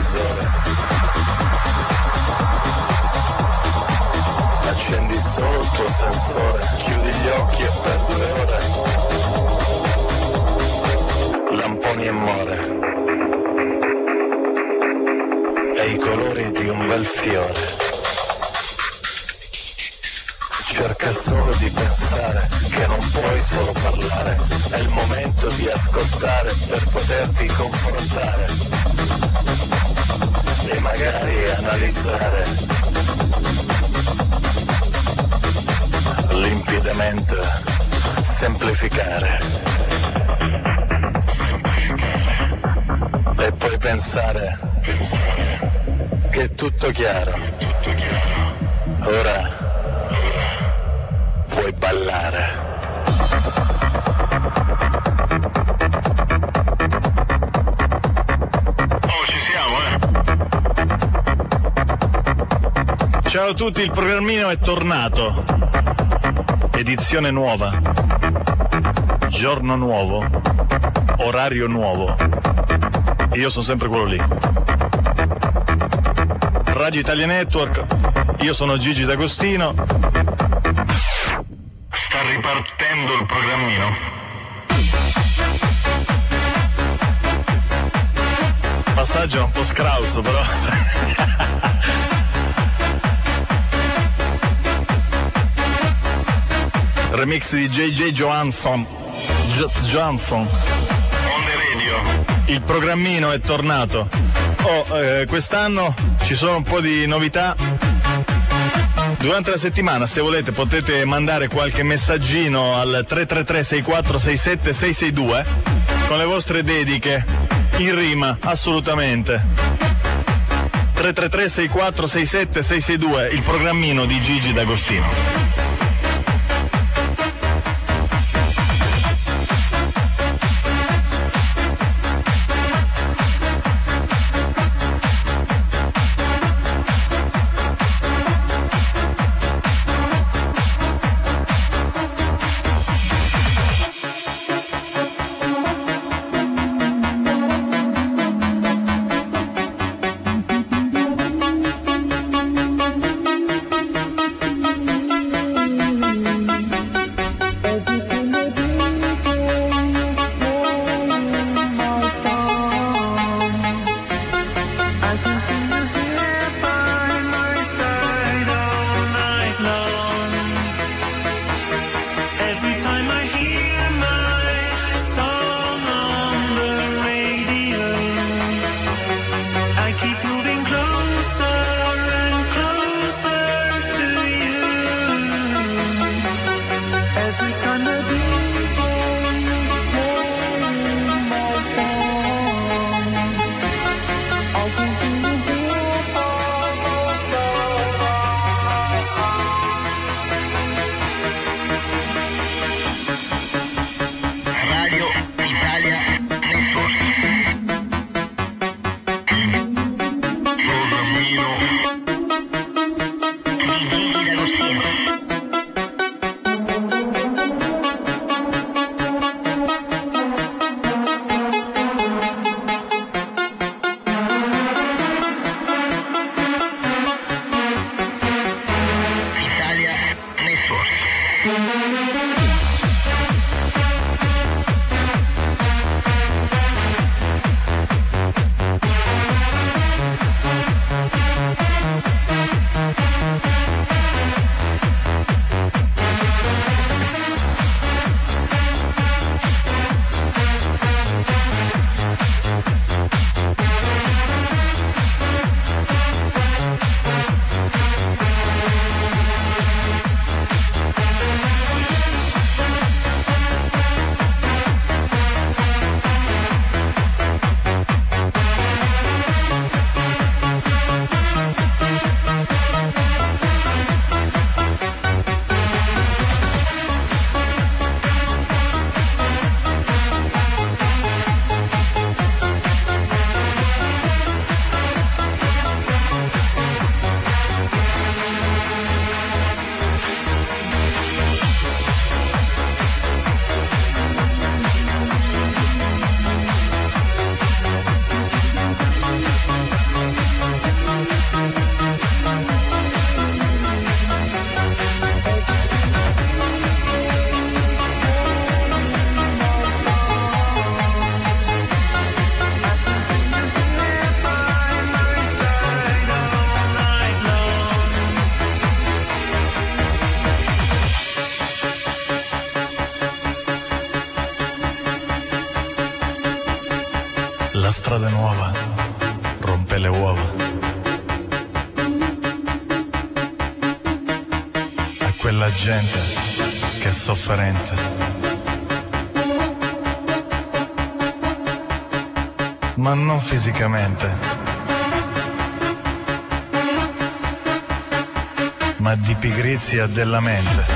televisore. Accendi solo il tuo sensore, chiudi gli occhi e per 2 ore lamponi e more e i colori di un bel fiore. Cerca solo di pensare che non puoi solo parlare, è il momento di ascoltare per poterti confrontare e magari analizzare limpidamente, semplificare e poi pensare che è tutto chiaro. Ora puoi ballare. Oh, ci siamo, Ciao a tutti, il programmino è tornato. Edizione nuova. Giorno nuovo. Orario nuovo. Io sono sempre quello lì. Radio Italia Network. Io sono Gigi D'Agostino. Sta ripartendo il programmino. Passaggio un po' scrauso però. Remix di JJ Johansson. Johansson. On the radio. Il programmino è tornato. Quest'anno ci sono un po' di novità. Durante la settimana, se volete, potete mandare qualche messaggino al 333 6467 662 con le vostre dediche in rima, assolutamente. 333 6467 662, il programmino di Gigi D'Agostino. La strada è nuova, rompe le uova. A quella gente che è sofferente. Ma non fisicamente, ma di pigrizia della mente.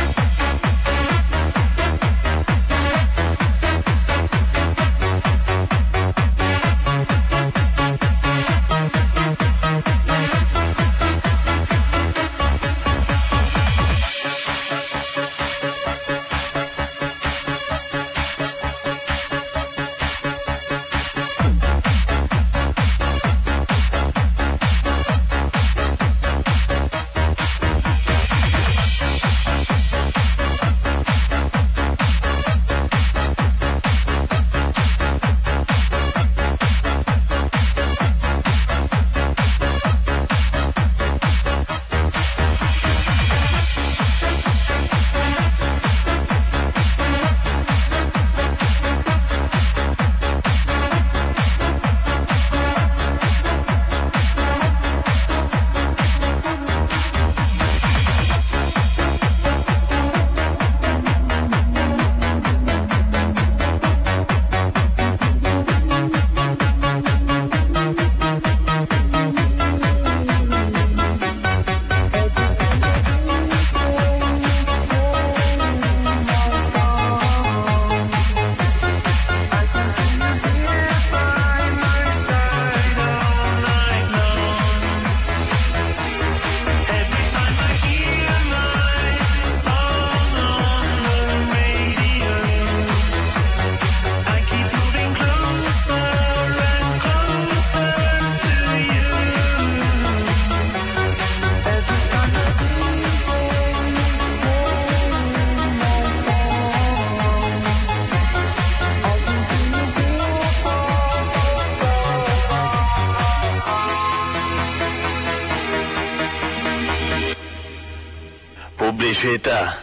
Pubblicità.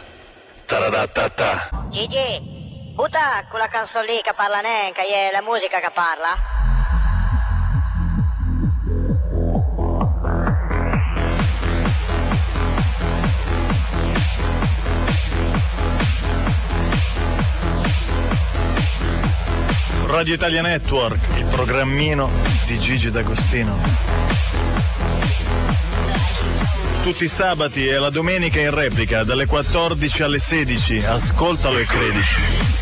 Taradatata. Gigi, butta quella canzone lì che parla neanche, è la musica che parla. Radio Italia Network, il programmino di Gigi D'Agostino. Tutti i sabati e la domenica in replica dalle 14 alle 16. Ascoltalo e credici.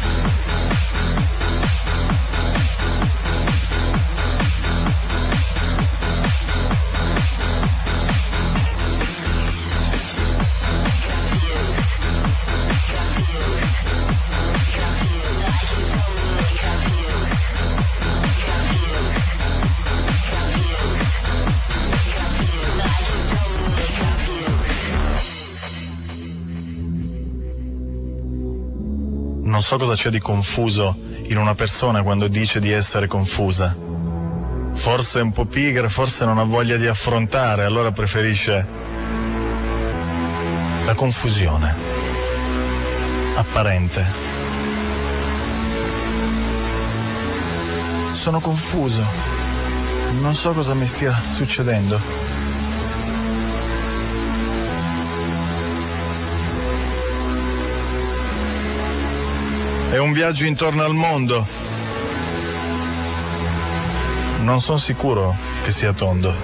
Non so cosa c'è di confuso in una persona quando dice di essere confusa. Forse è un po' pigra, forse non ha voglia di affrontare, allora preferisce la confusione apparente. Sono confuso, non so cosa mi stia succedendo. È un viaggio intorno al mondo. Non sono sicuro che sia tondo.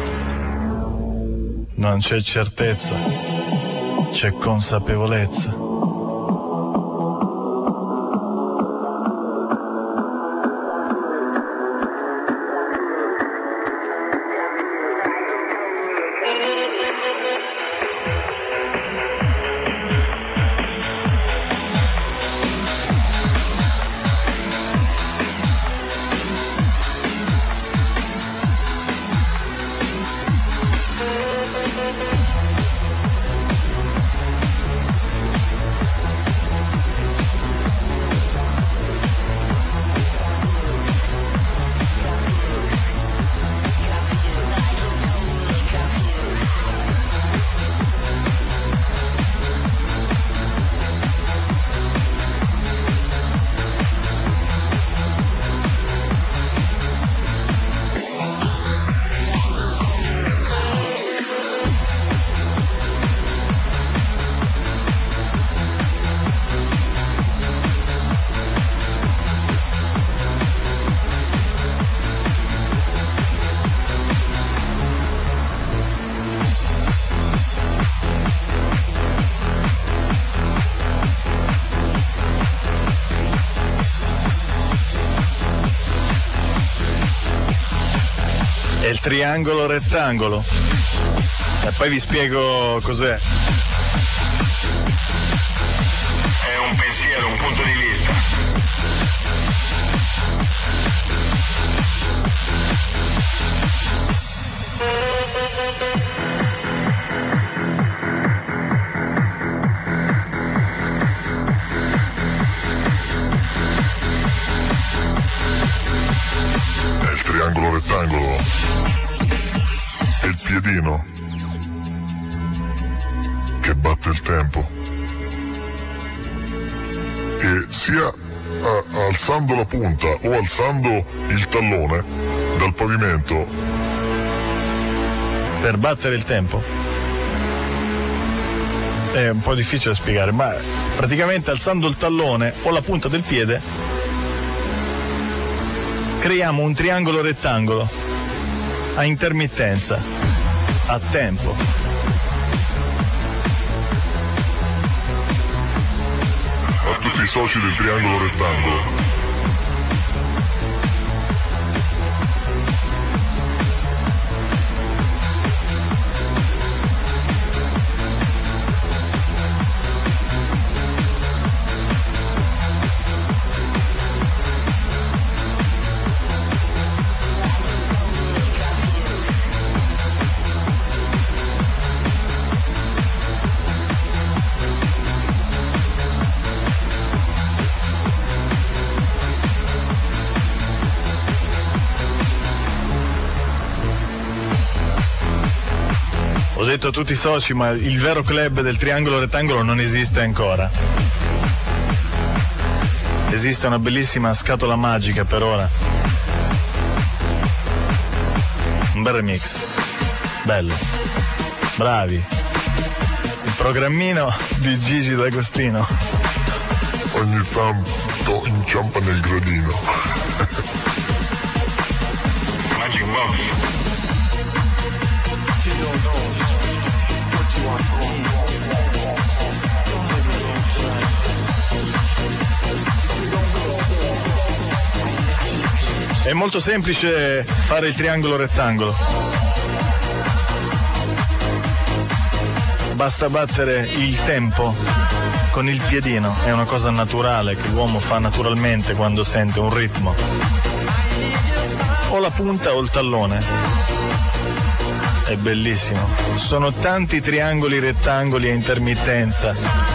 Non c'è certezza, c'è consapevolezza. il triangolo rettangolo. E poi vi spiego cos'è. È un pensiero, un punto di vista. È il triangolo rettangolo. È il piedino che batte il tempo. E sia alzando la punta o alzando il tallone dal pavimento. Per battere il tempo? È un po' difficile da spiegare, ma praticamente alzando il tallone o la punta del piede creiamo un triangolo rettangolo a intermittenza, a tempo. A tutti i soci del triangolo rettangolo. Ho detto a tutti i soci, ma il vero club del triangolo rettangolo non esiste ancora. Esiste una bellissima scatola magica per ora. Un bel remix. Bello. Bravi. Il programmino di Gigi D'Agostino. Ogni tanto inciampa nel gradino. Magic Box. È molto semplice fare il triangolo rettangolo. Basta battere il tempo con il piedino, è una cosa naturale che l'uomo fa naturalmente quando sente un ritmo. O la punta o il tallone. È bellissimo. Sono tanti triangoli rettangoli a intermittenza.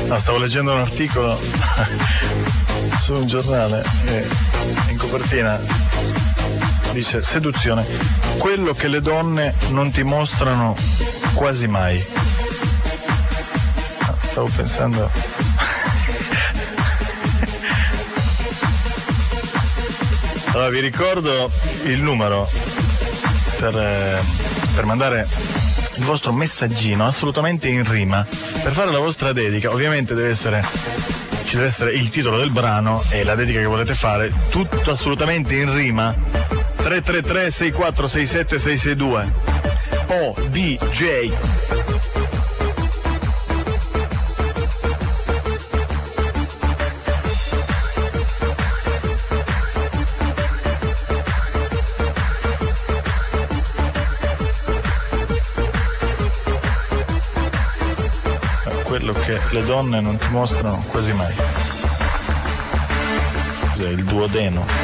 No, stavo leggendo un articolo su un giornale e in copertina dice: seduzione, quello che le donne non ti mostrano quasi mai. No, stavo pensando allora vi ricordo il numero per mandare il vostro messaggino assolutamente in rima per fare la vostra dedica. Ovviamente ci deve essere il titolo del brano e la dedica che volete fare, tutto assolutamente in rima. 333 6467 662 o DJ. Quello che le donne non ti mostrano quasi mai. Cos'è il duodeno?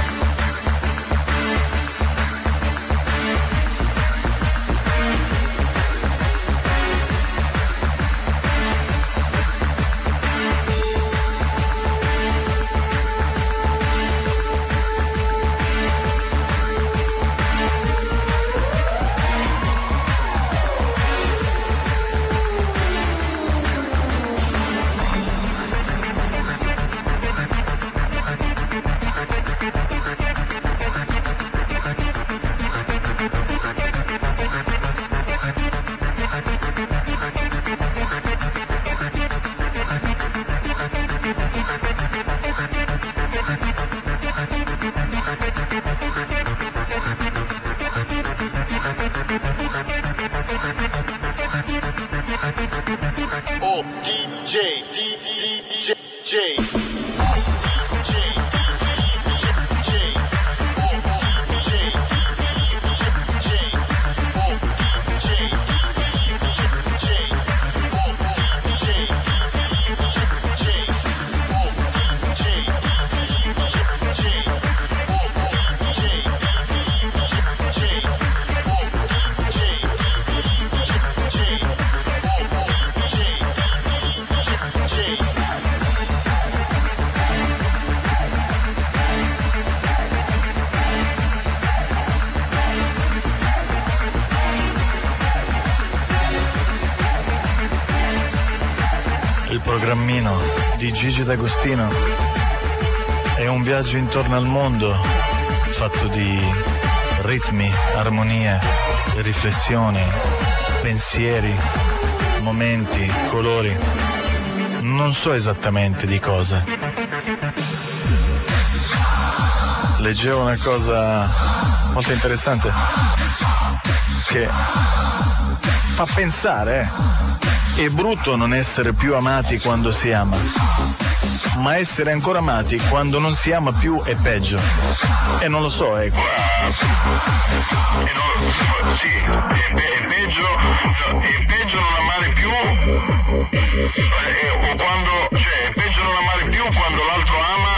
Programmino di Gigi D'Agostino è un viaggio intorno al mondo fatto di ritmi, armonie, riflessioni, pensieri, momenti, colori. Non so esattamente di cosa. Leggevo una cosa molto interessante che fa pensare, È brutto non essere più amati quando si ama, ma essere ancora amati quando non si ama più è peggio. E non lo so, sì, è peggio non amare più, o quando, cioè, è peggio non amare più quando l'altro ama,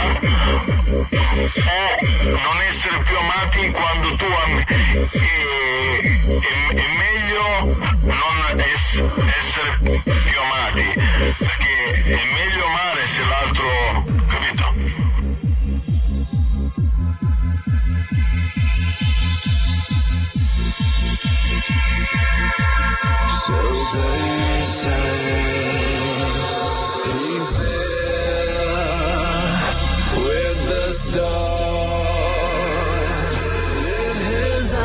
o non essere più amati quando tu ami. È meglio non essere più amati, perché è meglio amare se l'altro, capito? So they say he's there with the stars in his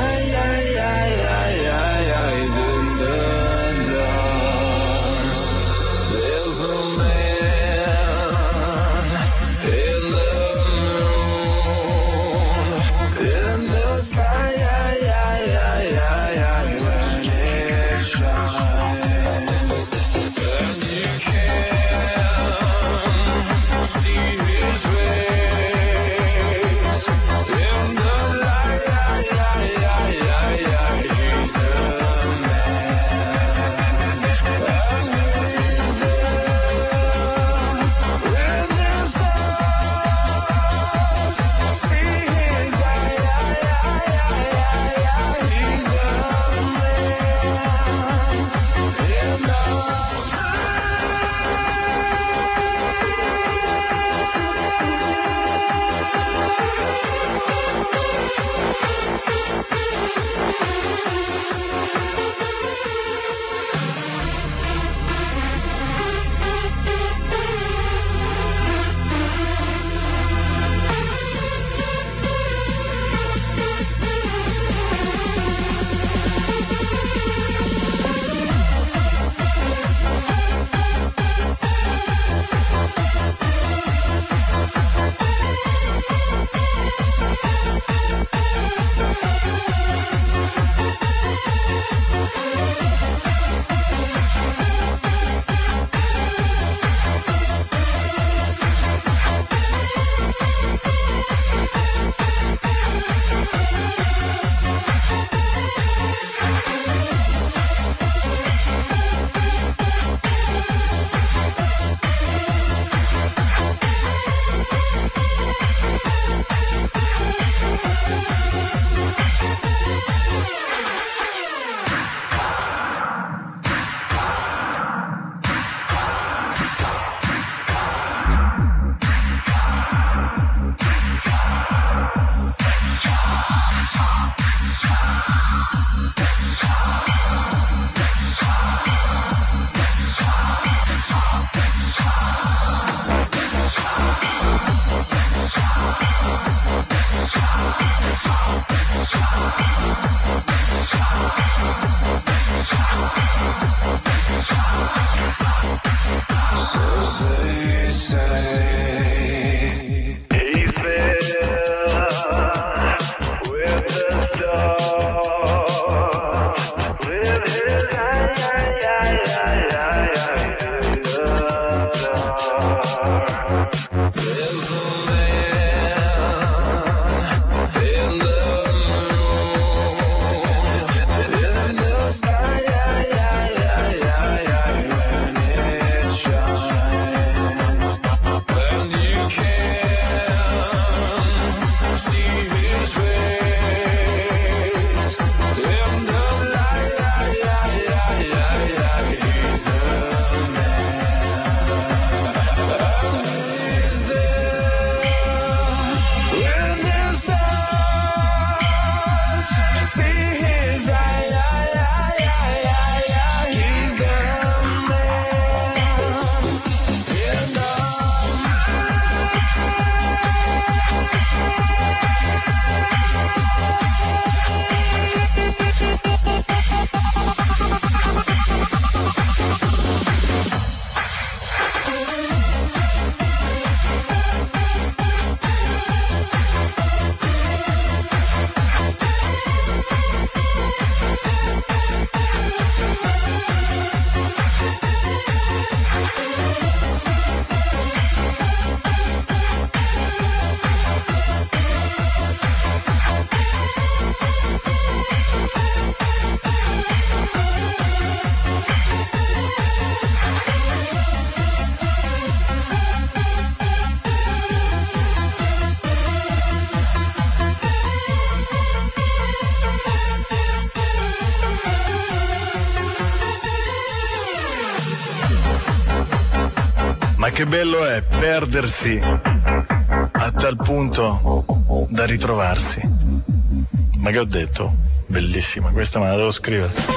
che bello è perdersi a tal punto da ritrovarsi. Ma che ho detto? Bellissima, questa me la devo scrivere.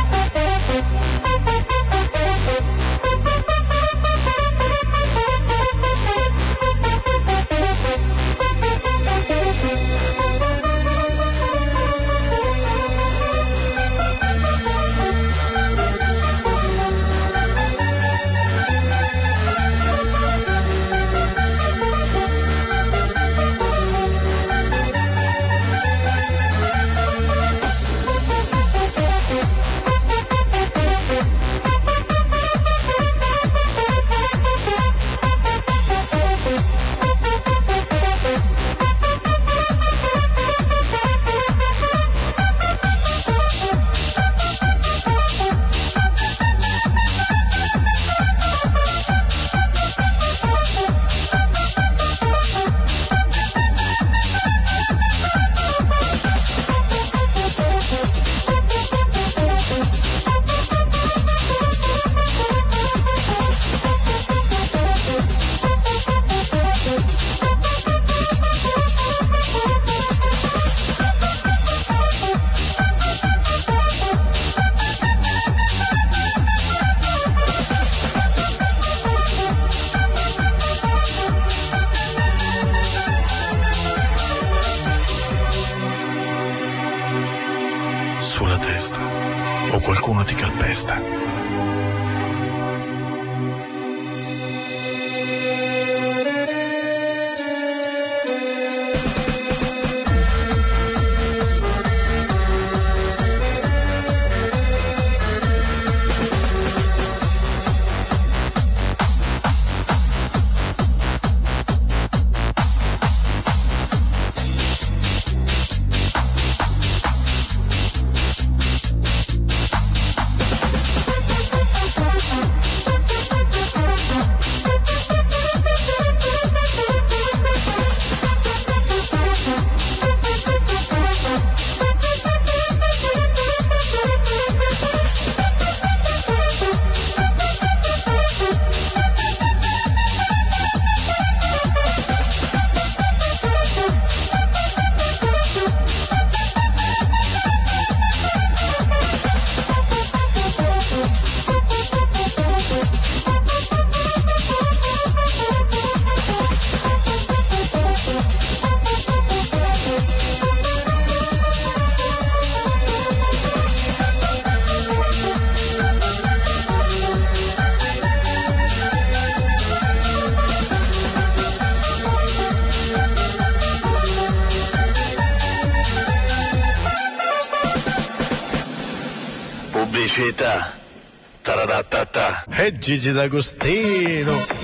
Sulla testa o qualcuno ti calpesta. Pubblicità. Tararatata. E Gigi D'Agostino.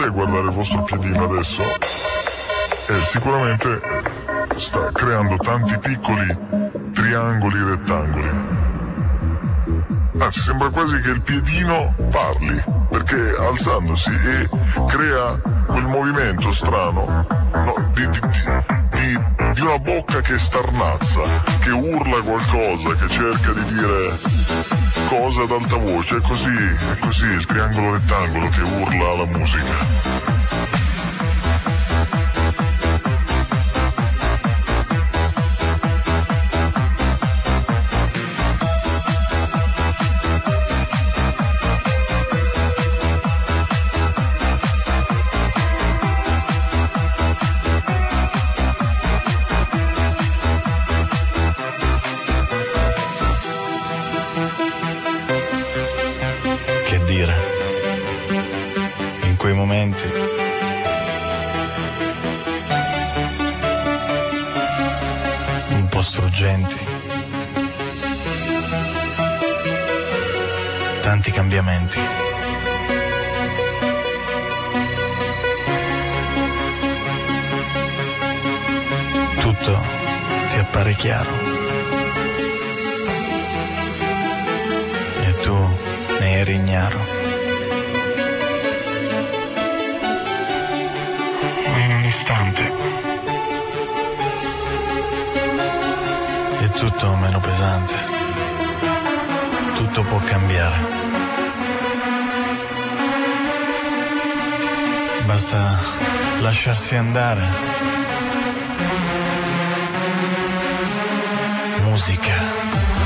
Provate a guardare il vostro piedino adesso e sicuramente sta creando tanti piccoli triangoli rettangoli. Anzi, sembra quasi che il piedino parli, perché alzandosi e crea quel movimento strano, no, di una bocca che starnazza, che urla qualcosa, che cerca di dire cose ad alta voce. È così il triangolo rettangolo che urla alla musica. Un po' struggenti, tanti cambiamenti. Tutto ti appare chiaro e tu ne eri ignaro. È tutto meno pesante, tutto può cambiare. Basta lasciarsi andare. Musica.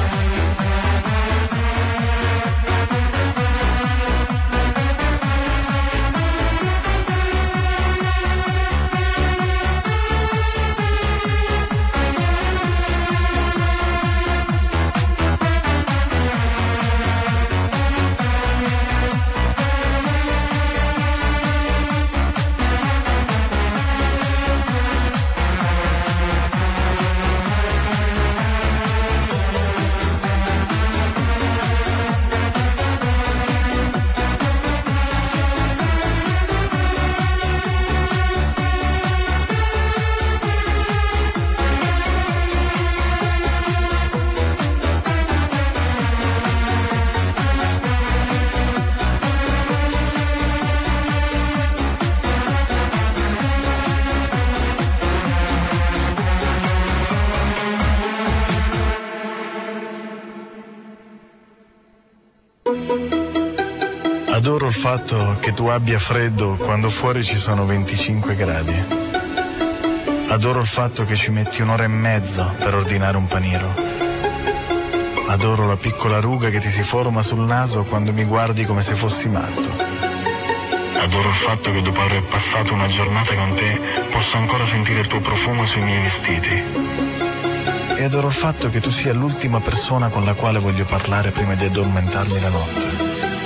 Adoro il fatto che tu abbia freddo quando fuori ci sono 25 gradi. Adoro il fatto che ci metti un'ora e mezza per ordinare un panino. Adoro la piccola ruga che ti si forma sul naso quando mi guardi come se fossi matto. Adoro il fatto che dopo aver passato una giornata con te posso ancora sentire il tuo profumo sui miei vestiti. E adoro il fatto che tu sia l'ultima persona con la quale voglio parlare prima di addormentarmi la notte.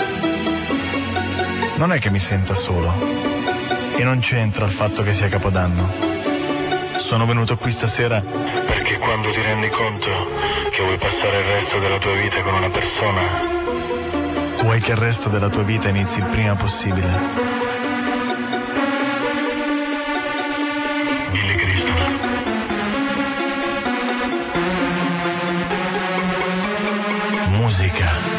Non è che mi senta solo, e non c'entra il fatto che sia Capodanno. Sono venuto qui stasera perché quando ti rendi conto che vuoi passare il resto della tua vita con una persona, vuoi che il resto della tua vita inizi il prima possibile. Billy Crystal. Musica.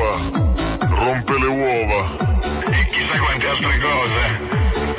rompe le uova e chissà quante altre cose.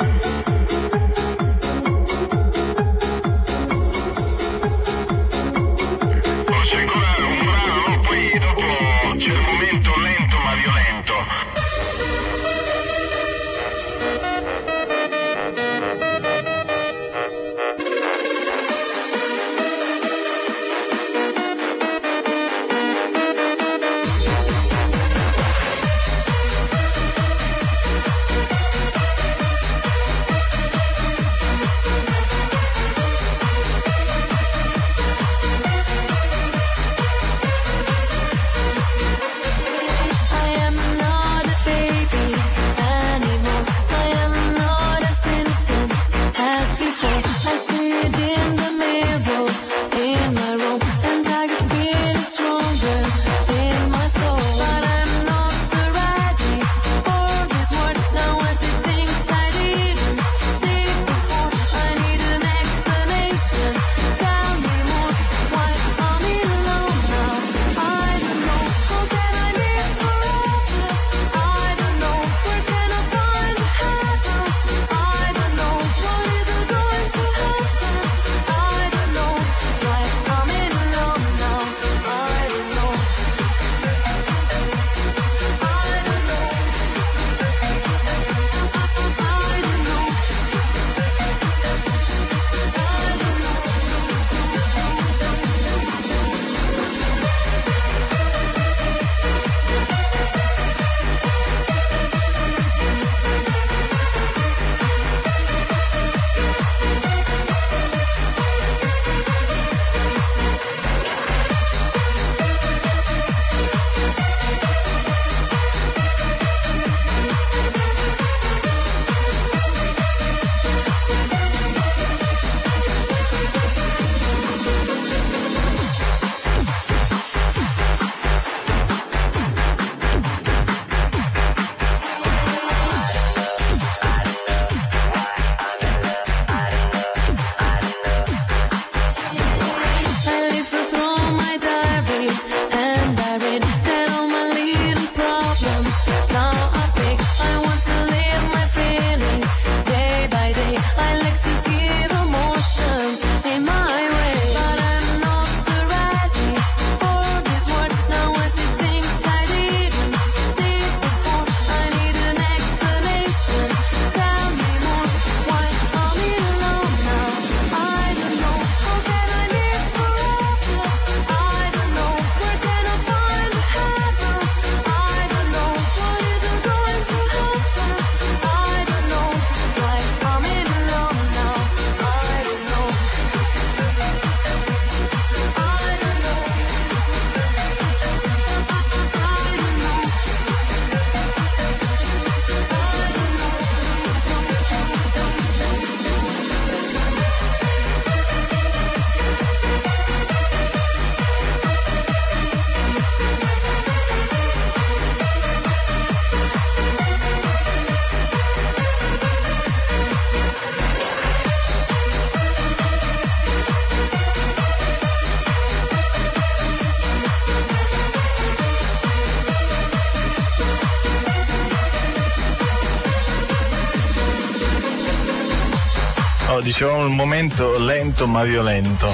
Dicevamo un momento lento ma violento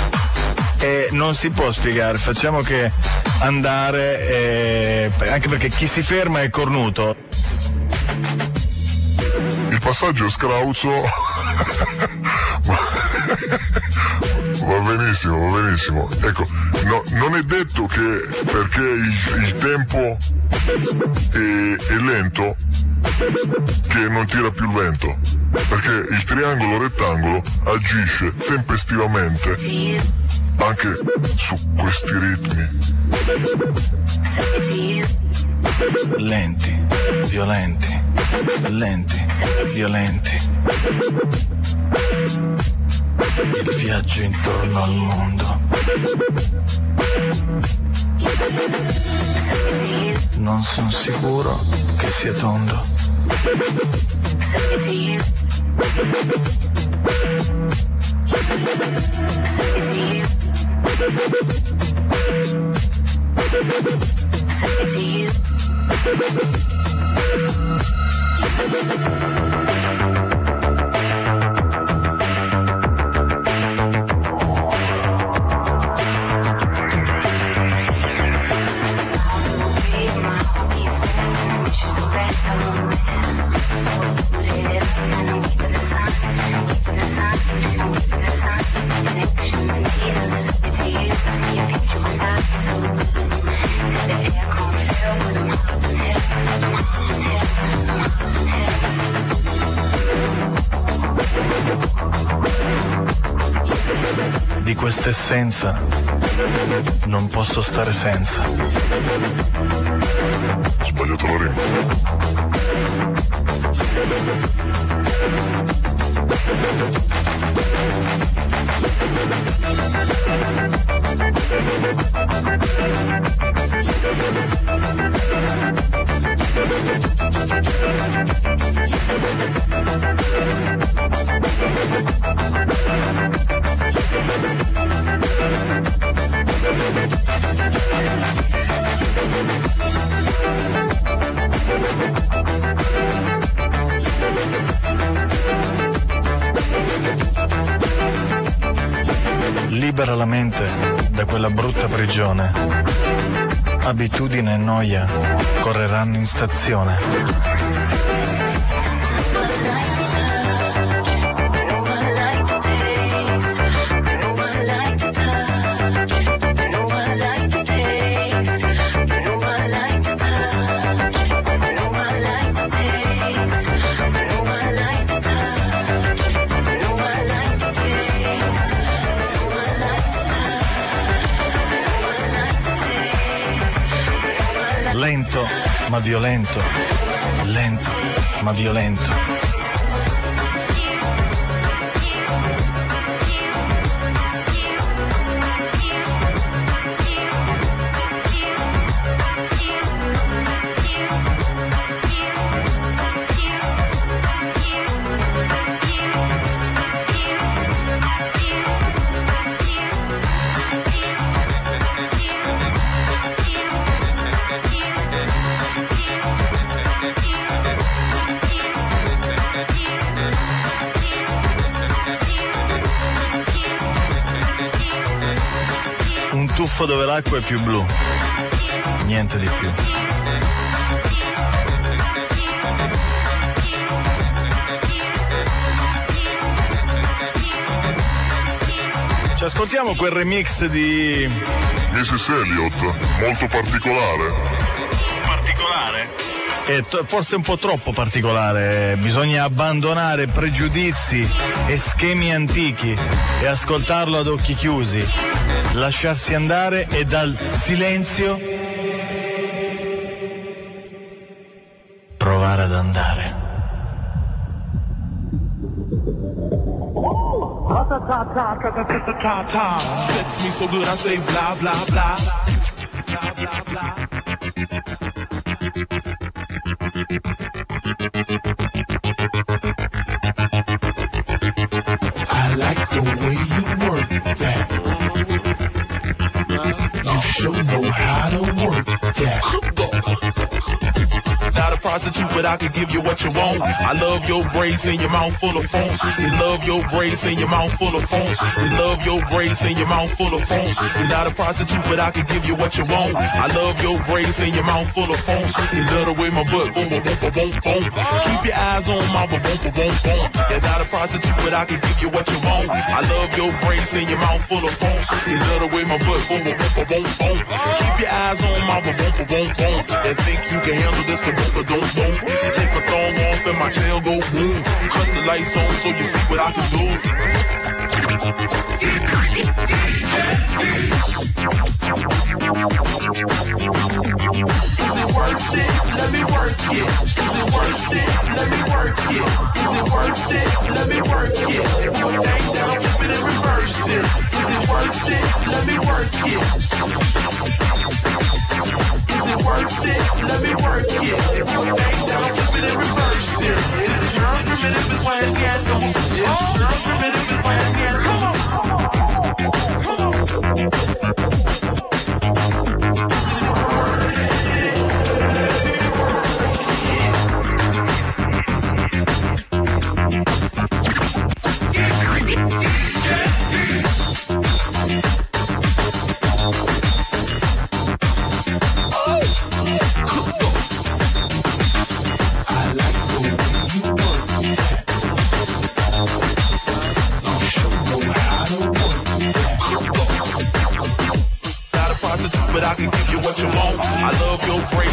e non si può spiegare, facciamo che andare, anche perché chi si ferma è cornuto. Il passaggio scrauso va benissimo. Ecco, no, non è detto che perché il tempo è lento che non tira più il vento, perché il triangolo rettangolo agisce tempestivamente anche su questi ritmi lenti, violenti, il viaggio intorno al mondo. Non sono sicuro che sia tondo. Di questa essenza non posso stare senza. Sbagliato la rima. Libera la mente da quella brutta prigione. Abitudine e noia correranno in stazione. Lento ma violento, lento ma violento. Un tuffo dove l'acqua è più blu, niente di più. Ci ascoltiamo quel remix di Mrs. Elliott, molto particolare. Particolare? Forse un po' troppo particolare. Bisogna abbandonare pregiudizi e schemi antichi e ascoltarlo ad occhi chiusi, lasciarsi andare e dal silenzio provare ad andare. Touch me so good I say blah blah blah. Blah blah blah. I like the way you work that. You sure know how to work that. Not a prostitute, but I could give you what you want. I love your braids and your mouth full of phones. We love your braids and your mouth full of phones. We love your braids and your mouth full of phones. You're not a prostitute, but I could give you what you want. I love your braids and your mouth full of phones. You love the way my butt boom boom boom boom boom. Keep your eyes on my boom boom boom boom. You're not a prostitute, but I could give you what you want. I love your braids and your mouth full of phones. You love the way my butt boom boom boom boom boom. Keep your eyes on my boom boom boom boom. That think you can handle this, the boom boom boom. Take my thong off and my tail go boom. Cut the lights on so you see what I can do. Is it worth it? Let me work it. Is it worth it? Let me work it. Is it worth it? Let me work it. If you ain't down, flip it and reverse it. Is it worth it? Let me work it. Is it worth it? Let me work it. If you ain't down, flip it and reverse it. It's your primitive way again. It's your primitive way again. Come on. Come on.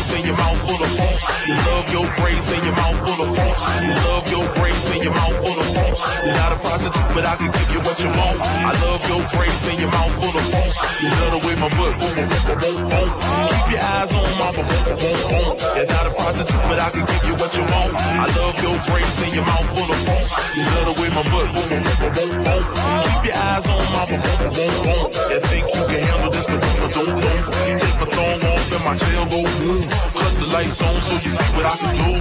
braids and your mouth full of funk. You love your braids and your mouth full of funk. You love your braids and your mouth full of funk. You're not a prostitute, but I can give you what you want. I love your braids and your mouth full of funk. You love the way my butt boom, boom, boom, boom, boom. Keep your eyes on my boom, boom, boom, boom. You're not a prostitute, but I can give you what you want. I love your braids and your mouth full of funk. You love the way my butt boom, boom, boom, boom, boom. Keep your eyes on my boom, boom, boom, boom. You think you can handle this? The boom, boom, boom. Take my thong off and my tail go boom. Cut the lights on so you see what I can do.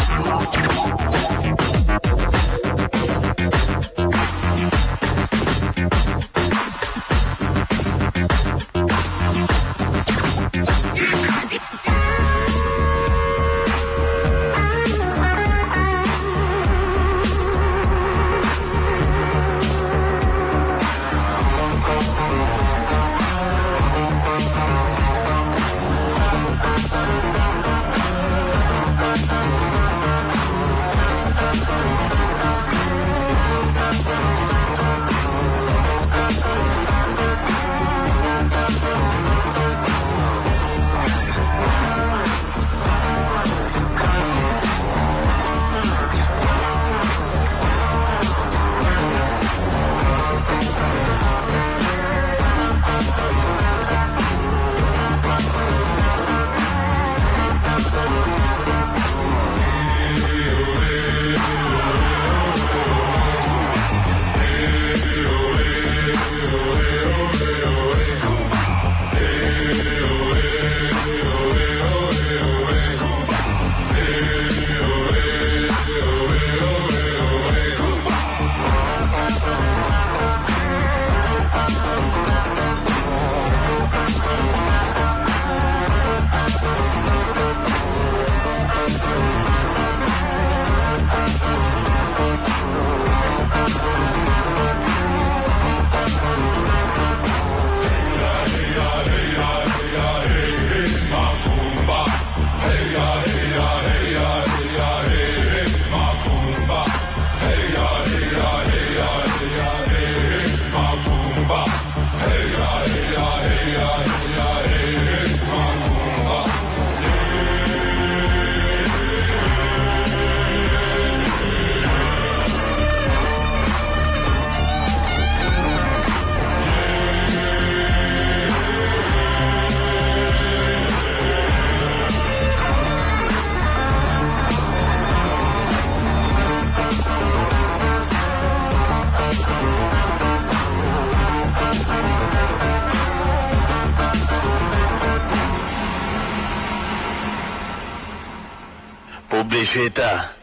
Pubblicità.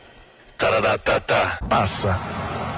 Taradatata. Passa.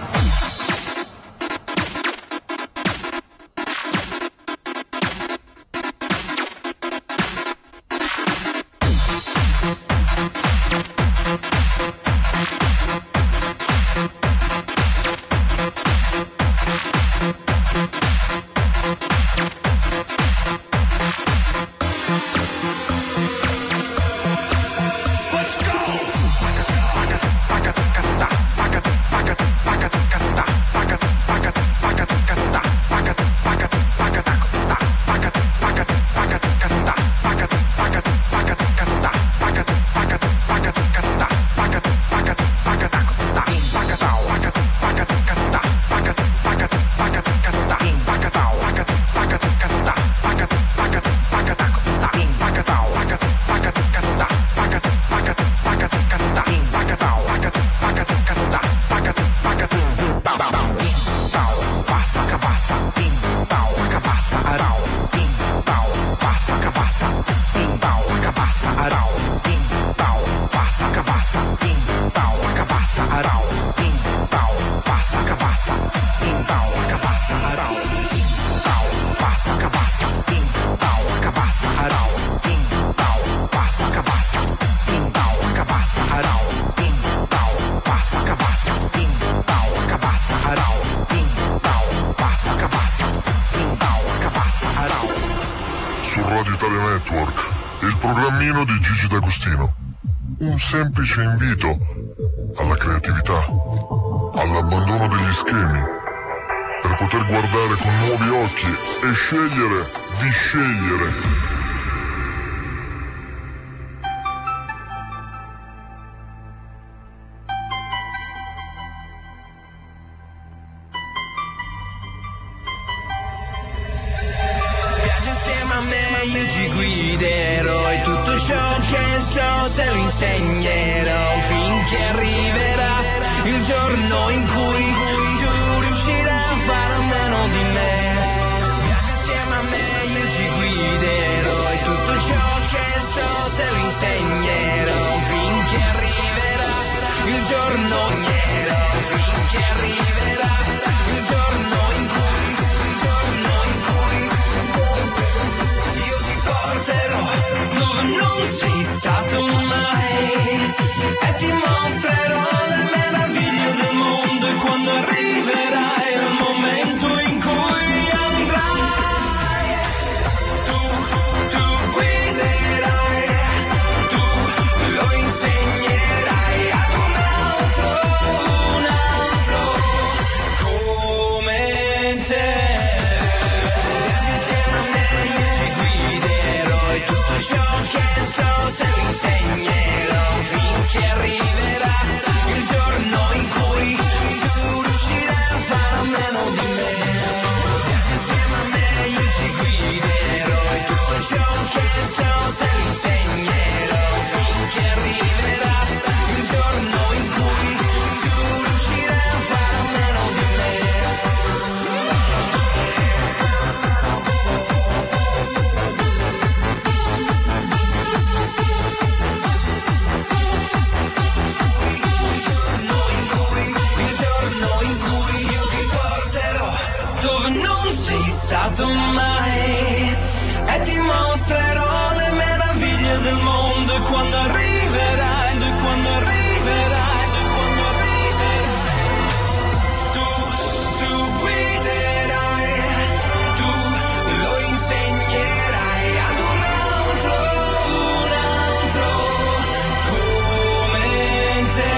Di Gigi D'Agostino. Un semplice invito alla creatività, all'abbandono degli schemi, per poter guardare con nuovi occhi e scegliere di scegliere. te lo insegnerò finché arriverà il giorno in cui tu riuscirai a fare a meno di me. Insieme a me io ti guiderò e tutto ciò che so te lo insegnerò finché arriverà il giorno finché arriverà il giorno in cui io ti porterò dove non sei stato mai e ti mostrerò le meraviglie del mondo e quando arriverai il momento in cui andrai tu guiderai, tu lo insegnerai ad un altro come te. Insieme a me io ti guiderò e tutto ciò che so te lo insegnerò finché arriverà il giorno in cui tu riuscirai a fare a meno di me. Insieme a me io ti guiderò e tutto ciò che so te lo insegnerò finché arriverà il giorno in cui tu riuscirai a fare a meno di me. Dove non sei stato mai e ti mostrerò le meraviglie del mondo e quando arriverai tu guiderai, tu lo insegnerai ad un altro come te.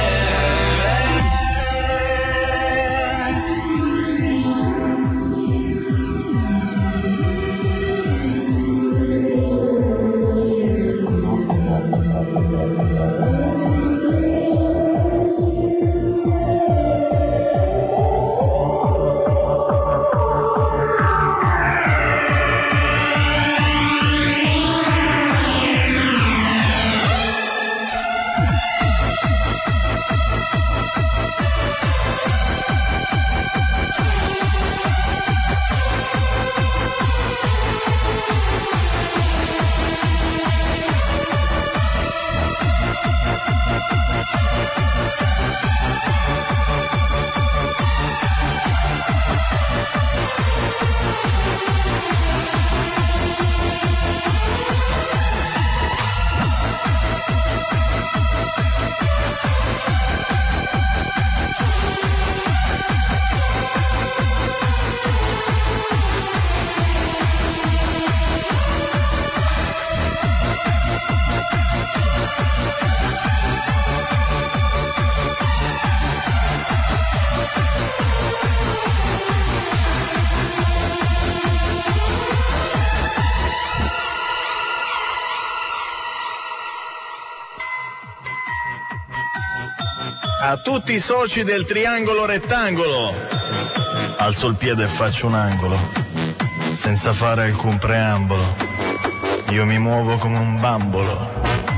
A tutti i soci del triangolo rettangolo, alzo il piede e faccio un angolo, senza fare alcun preambolo, io mi muovo come un bambolo.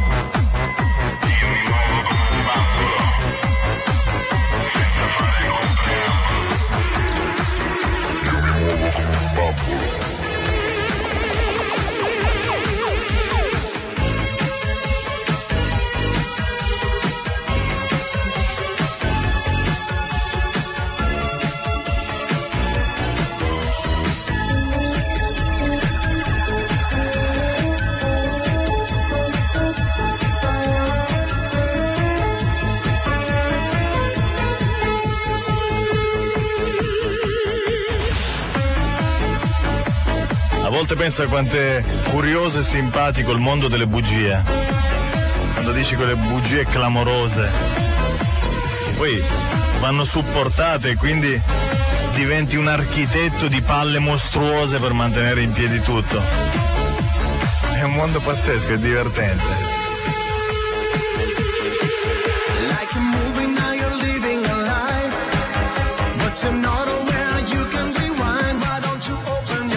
A volte pensa quanto è curioso e simpatico il mondo delle bugie. Quando dici quelle bugie clamorose, poi vanno supportate e quindi diventi un architetto di palle mostruose per mantenere in piedi tutto. È un mondo pazzesco, è divertente.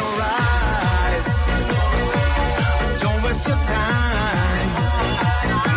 Time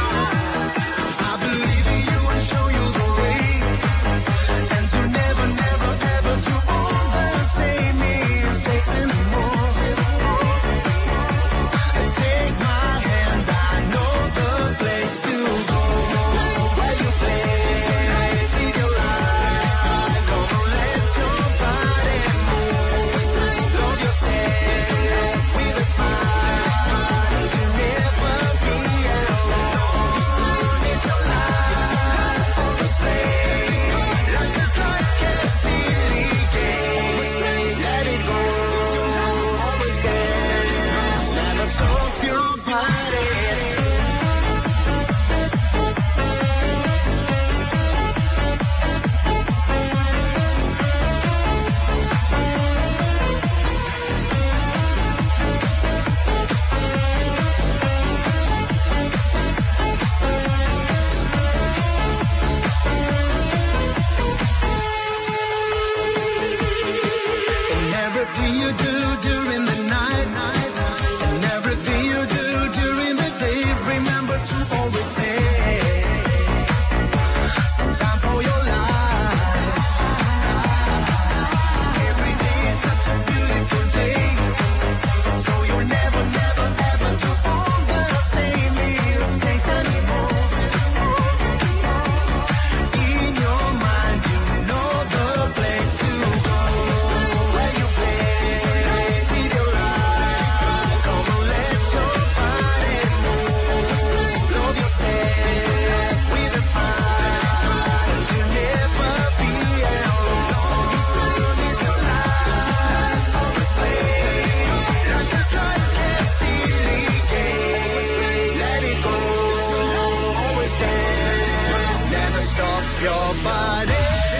your body.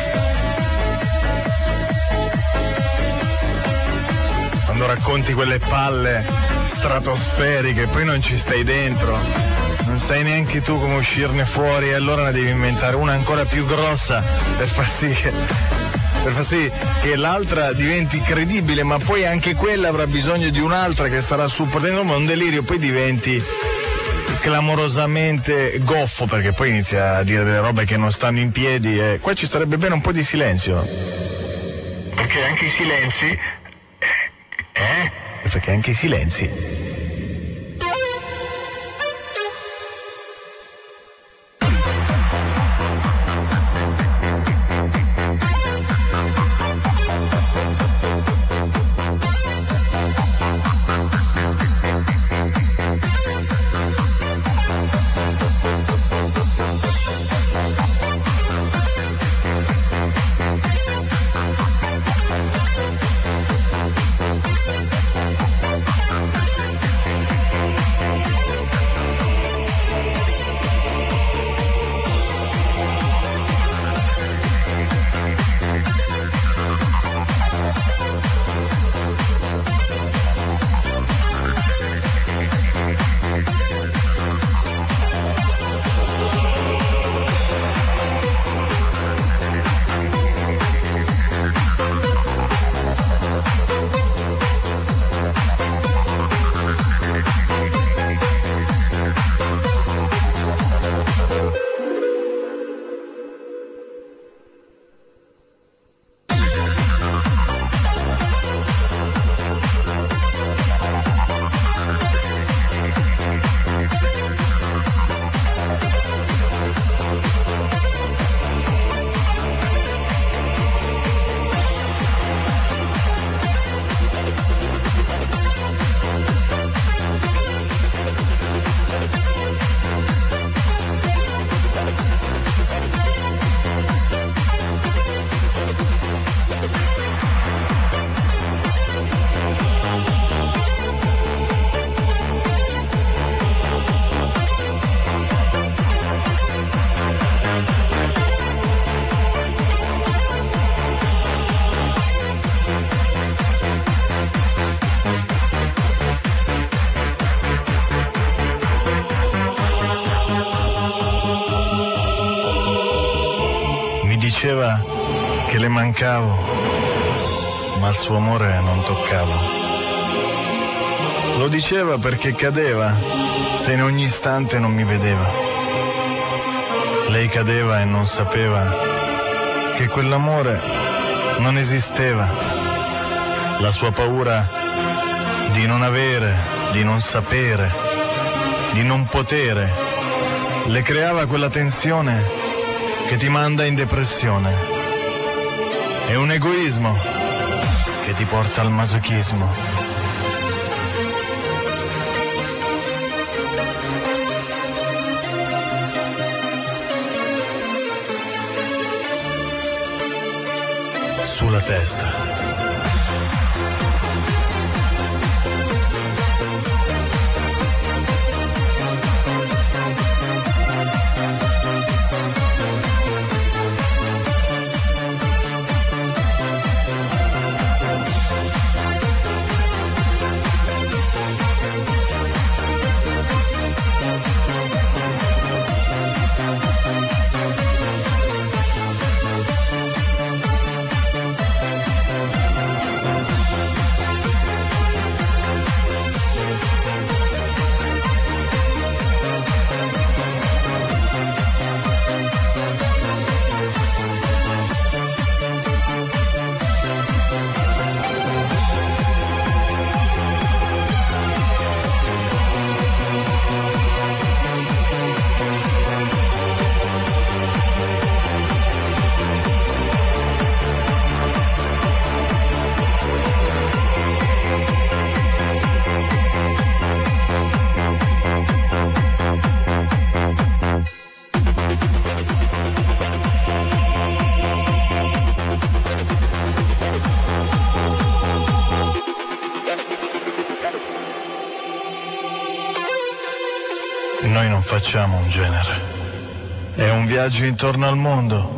Quando racconti quelle palle stratosferiche, poi non ci stai dentro, non sai neanche tu come uscirne fuori, e allora ne devi inventare una ancora più grossa per far sì che l'altra diventi credibile, ma poi anche quella avrà bisogno di un'altra che sarà supportando, ma un delirio, poi diventi clamorosamente goffo, perché poi inizia a dire delle robe che non stanno in piedi, e qua ci sarebbe bene un po' di silenzio. Perché anche i silenzi... Perché anche i silenzi. Diceva che le mancavo, ma il suo amore non toccavo. Lo diceva perché cadeva se in ogni istante non mi vedeva. Lei cadeva e non sapeva che quell'amore non esisteva. La sua paura di non avere, di non sapere, di non potere, le creava quella tensione che ti manda in depressione. È un egoismo che ti porta al masochismo. Sulla testa. Noi non facciamo un genere. È un viaggio intorno al mondo.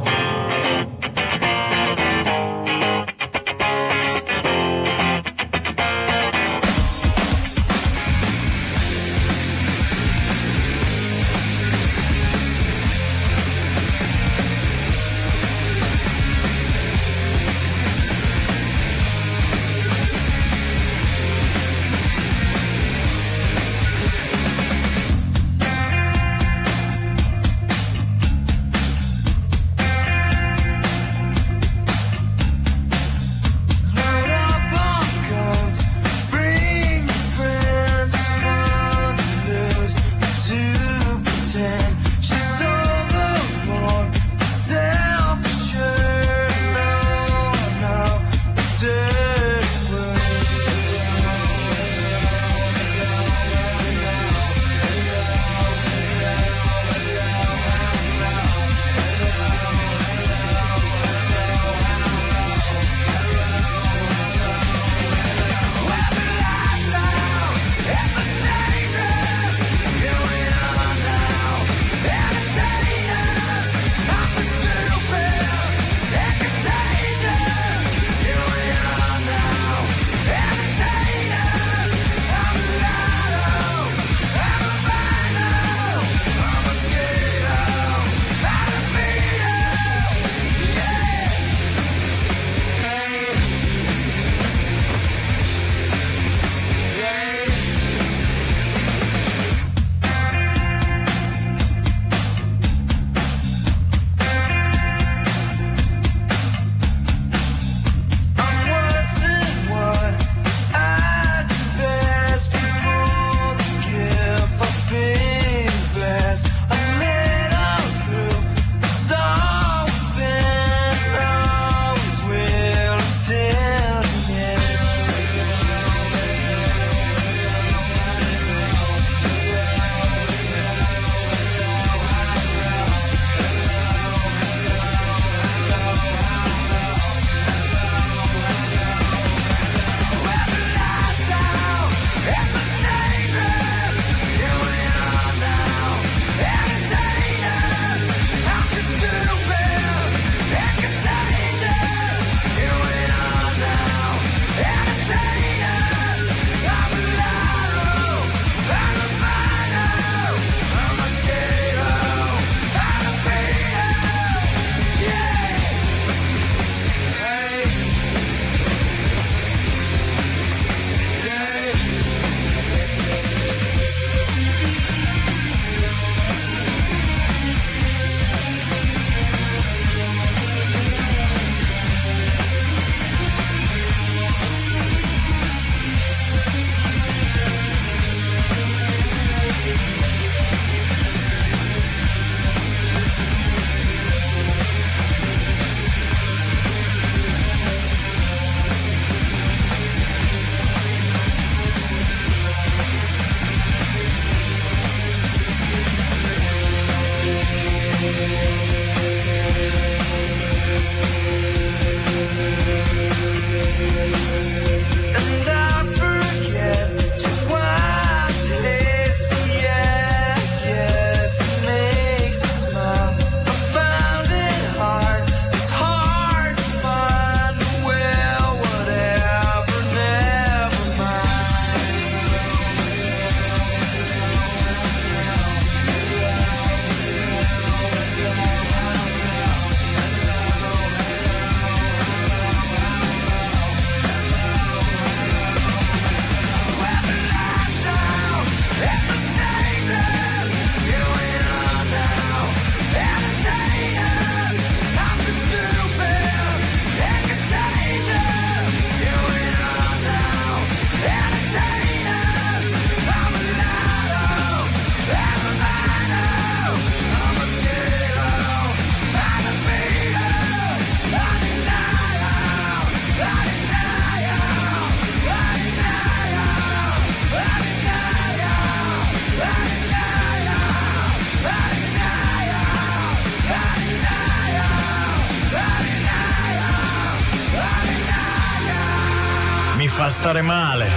fa stare male,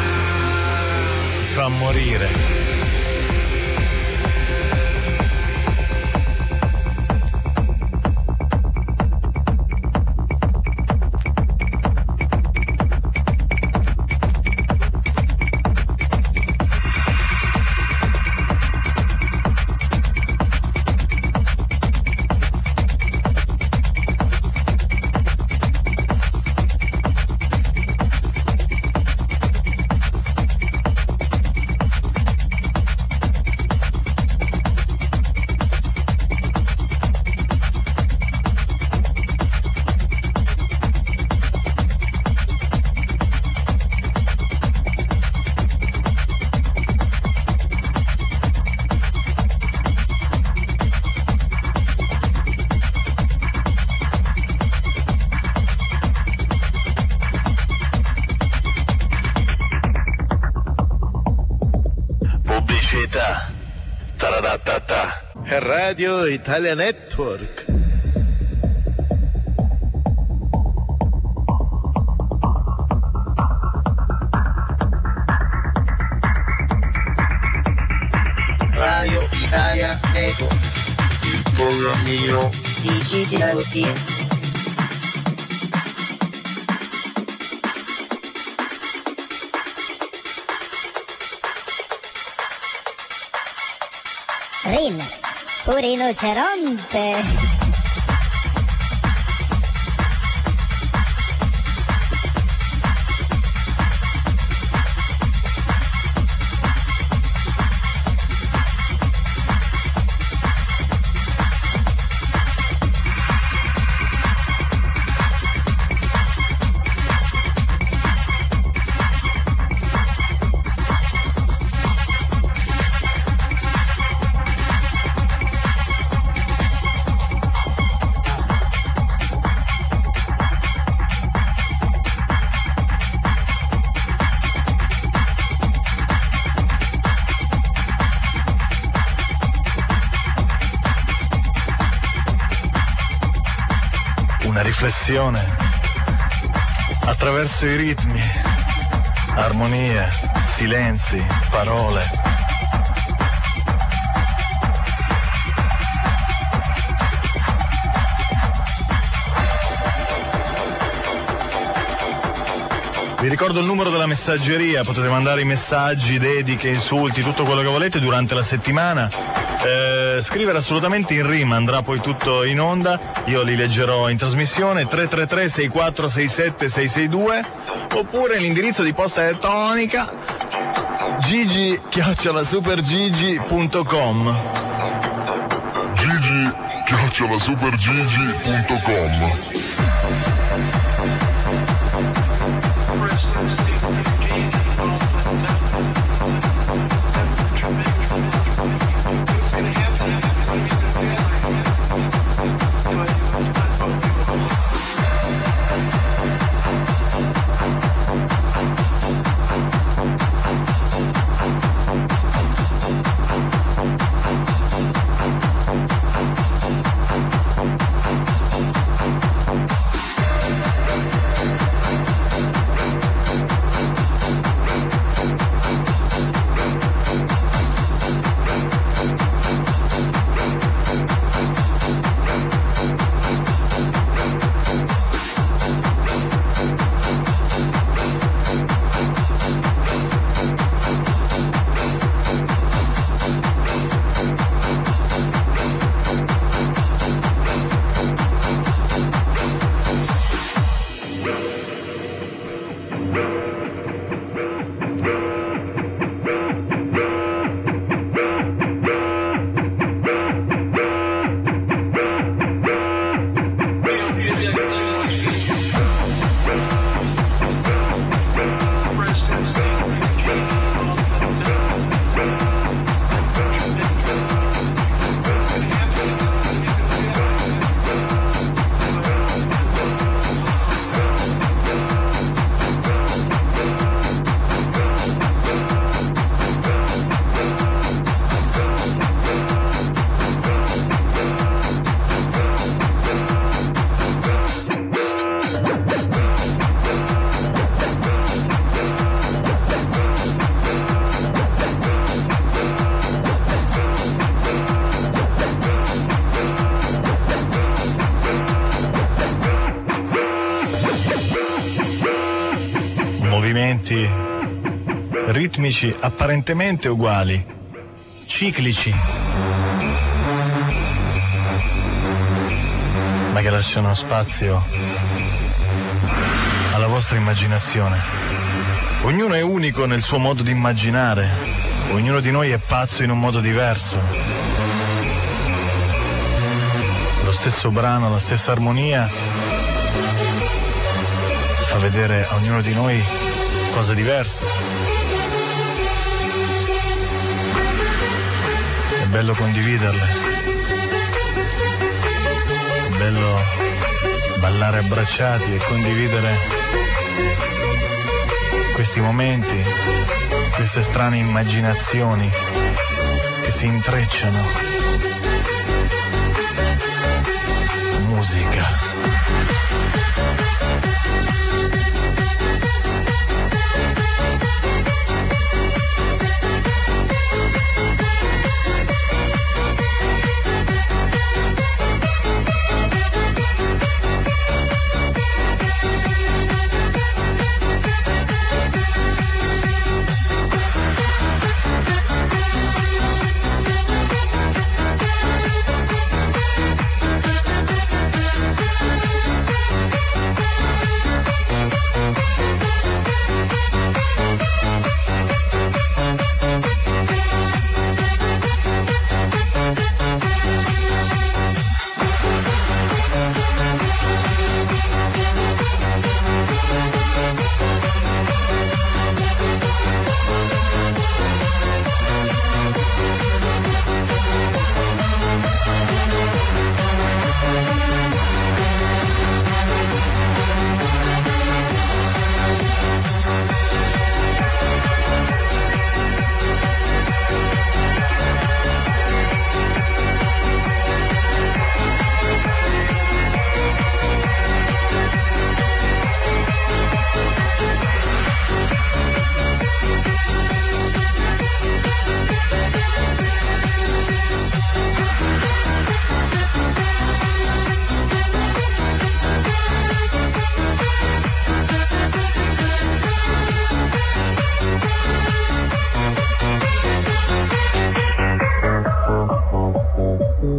mi fa morire. Radio Italia Network. Radio Italia Network. Il programmino di Gigi D'Agostino. Rin, un rinoceronte. Riflessione attraverso i ritmi, armonie, silenzi, parole. Vi ricordo il numero della messaggeria, potete mandare i messaggi, dediche, insulti, tutto quello che volete durante la settimana. Scrivere assolutamente in rima, andrà poi tutto in onda, io li leggerò in trasmissione. 333 6467 662 oppure l'indirizzo di posta elettronica gigi@supergigi.com. gigi@supergigi.com. Ritmici apparentemente uguali, ciclici, ma che lasciano spazio alla vostra immaginazione. Ognuno è unico nel suo modo di immaginare, ognuno di noi è pazzo in un modo diverso. Lo stesso brano, la stessa armonia fa vedere a ognuno di noi cose diverse. È bello condividerle, è bello ballare abbracciati e condividere questi momenti, queste strane immaginazioni che si intrecciano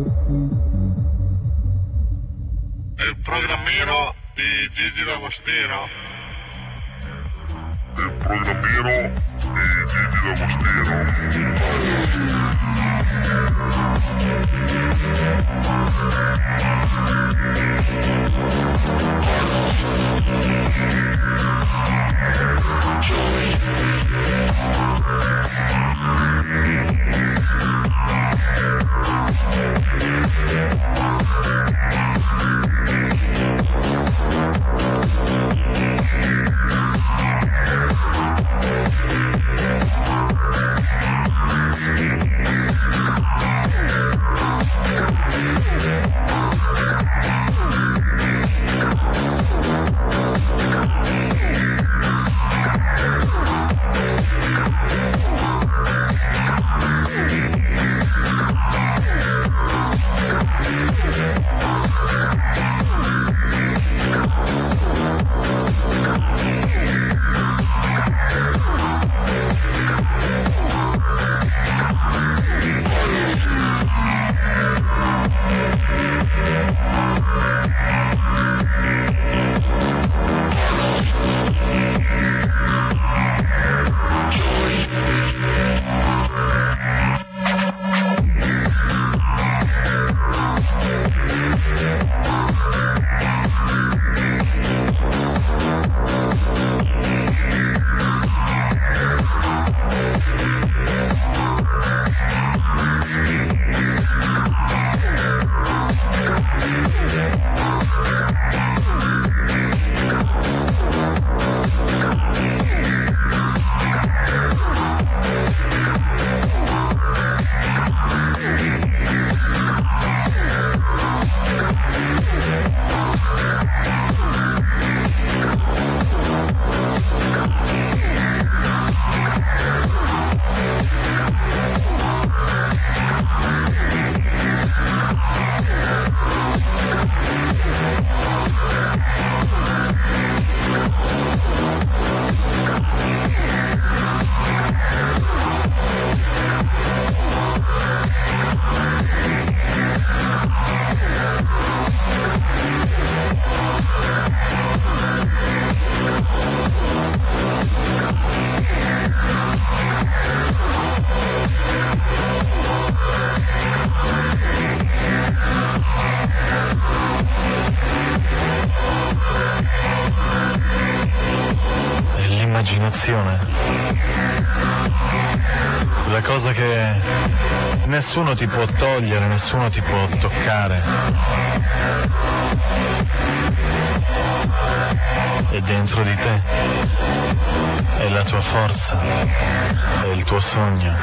Il programmino di Gigi D'Agostino. Il programmino di Gigi L'immaginazione, la cosa che nessuno ti può togliere, nessuno ti può toccare, è dentro di te, è la tua forza, è il tuo sogno.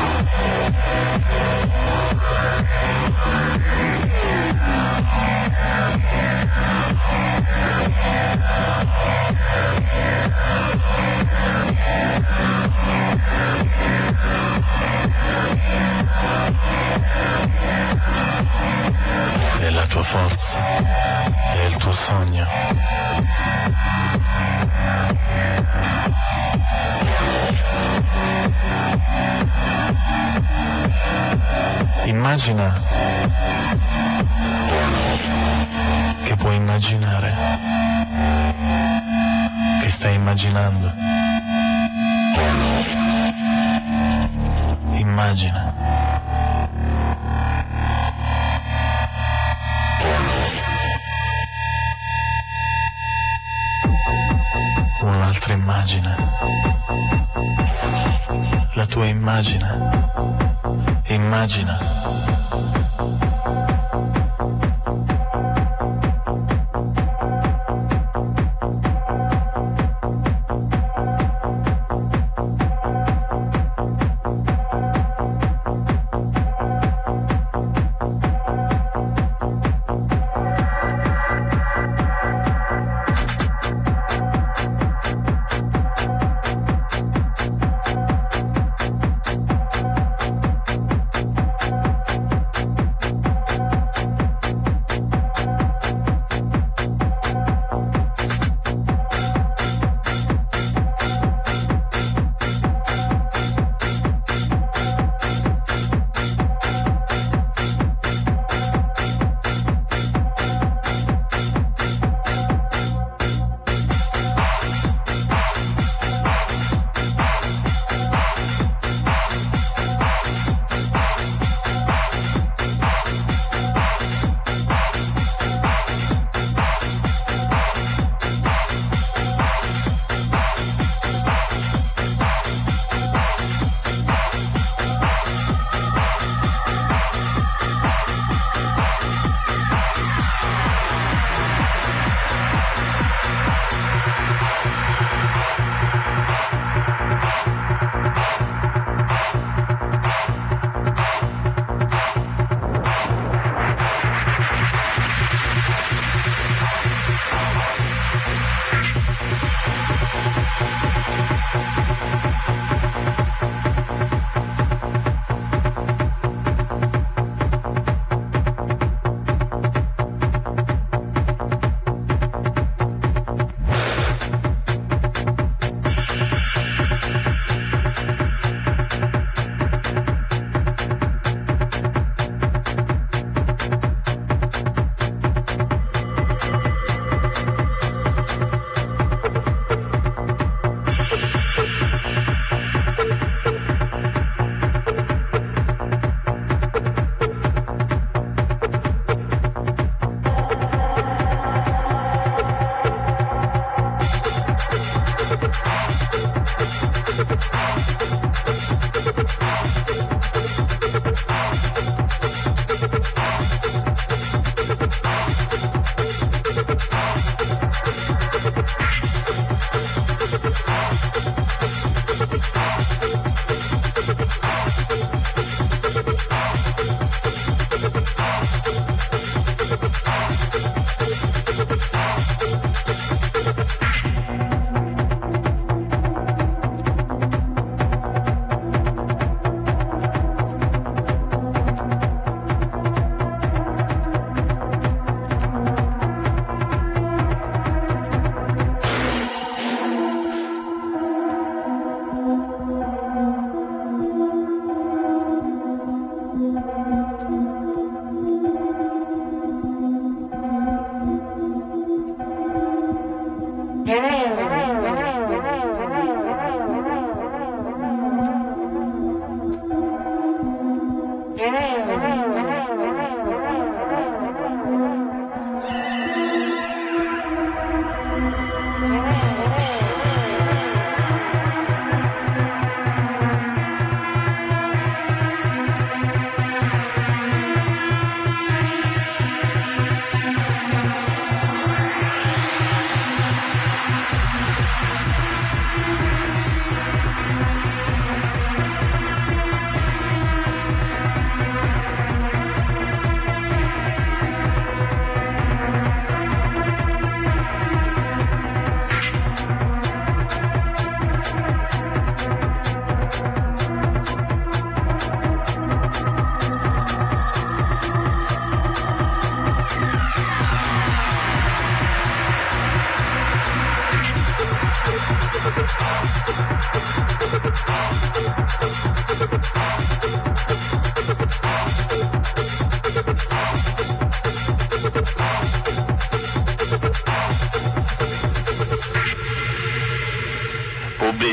È la tua forza, è il tuo sogno. Immagina che puoi immaginare, che stai immaginando. Immagina. Un'altra immagine. La tua immagine. Immagina.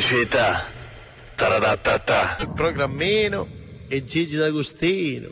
felicità. Taratatata. Il programmino e Gigi D'Agostino.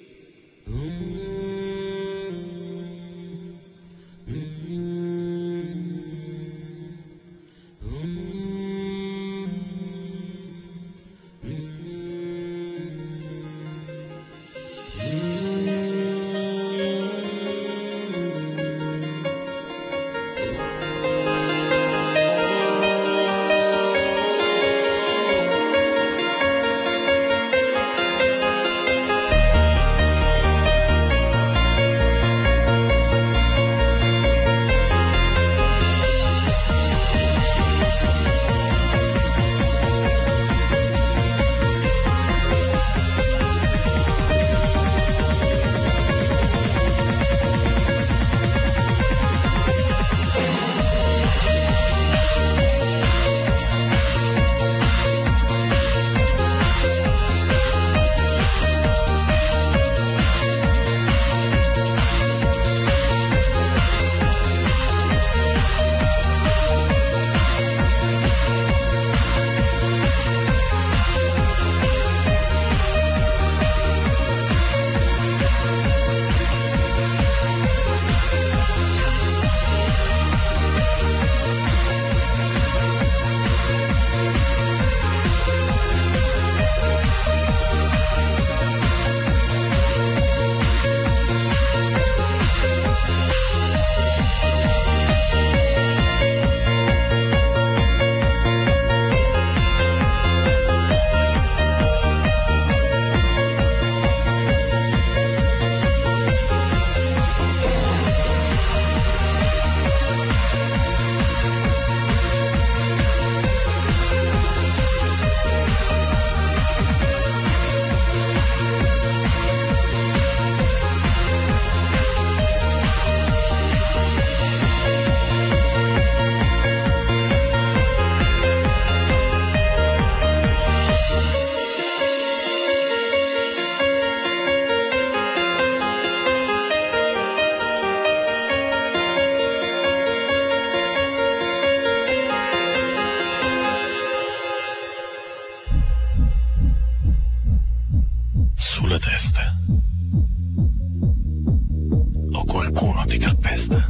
Sulla testa o qualcuno ti calpesta.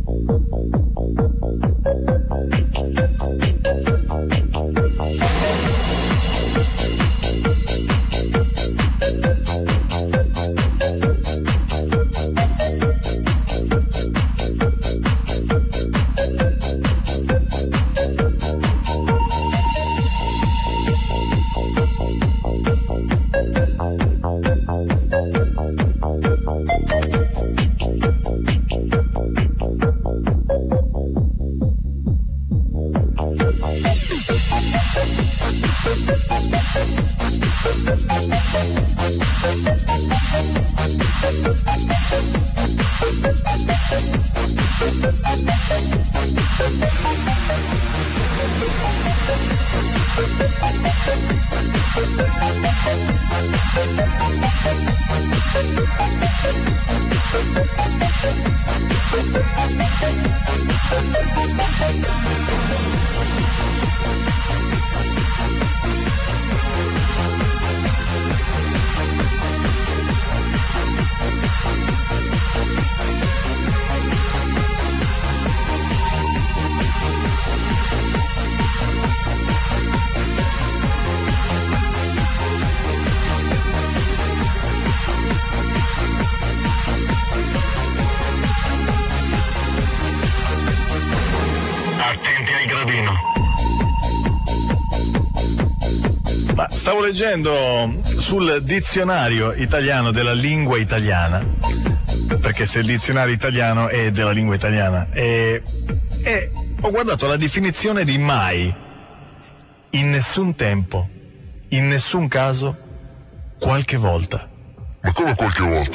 Stavo leggendo sul dizionario italiano della lingua italiana, perché se il dizionario italiano è della lingua italiana, e ho guardato la definizione di mai: in nessun tempo, in nessun caso, qualche volta. Ma come qualche volta?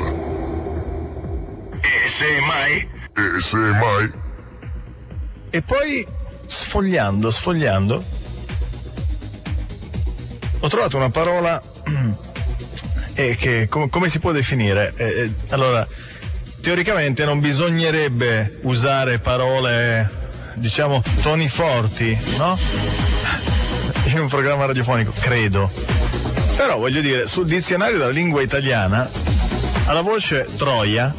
E se mai? E se mai? E poi sfogliando ho trovato una parola che come si può definire? Allora, teoricamente non bisognerebbe usare parole, diciamo, toni forti, no? in un programma radiofonico, credo. Però voglio dire, sul dizionario della lingua italiana, alla voce troia,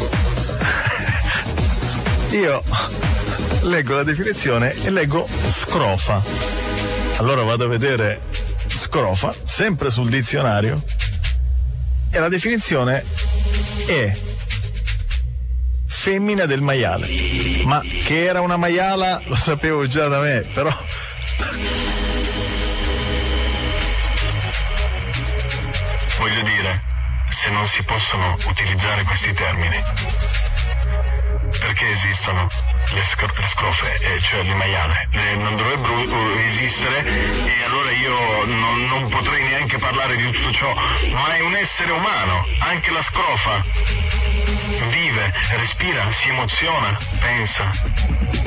io leggo la definizione e leggo scrofa. Allora vado a vedere scrofa, sempre sul dizionario, e la definizione è femmina del maiale. Ma che era una maiala lo sapevo già da me, però voglio dire, se non si possono utilizzare questi termini, perché esistono le scrofe, cioè le maiale? Non dovrebbero esistere, e allora io non potrei neanche parlare di tutto ciò, ma è un essere umano, anche la scrofa vive, respira, si emoziona, pensa.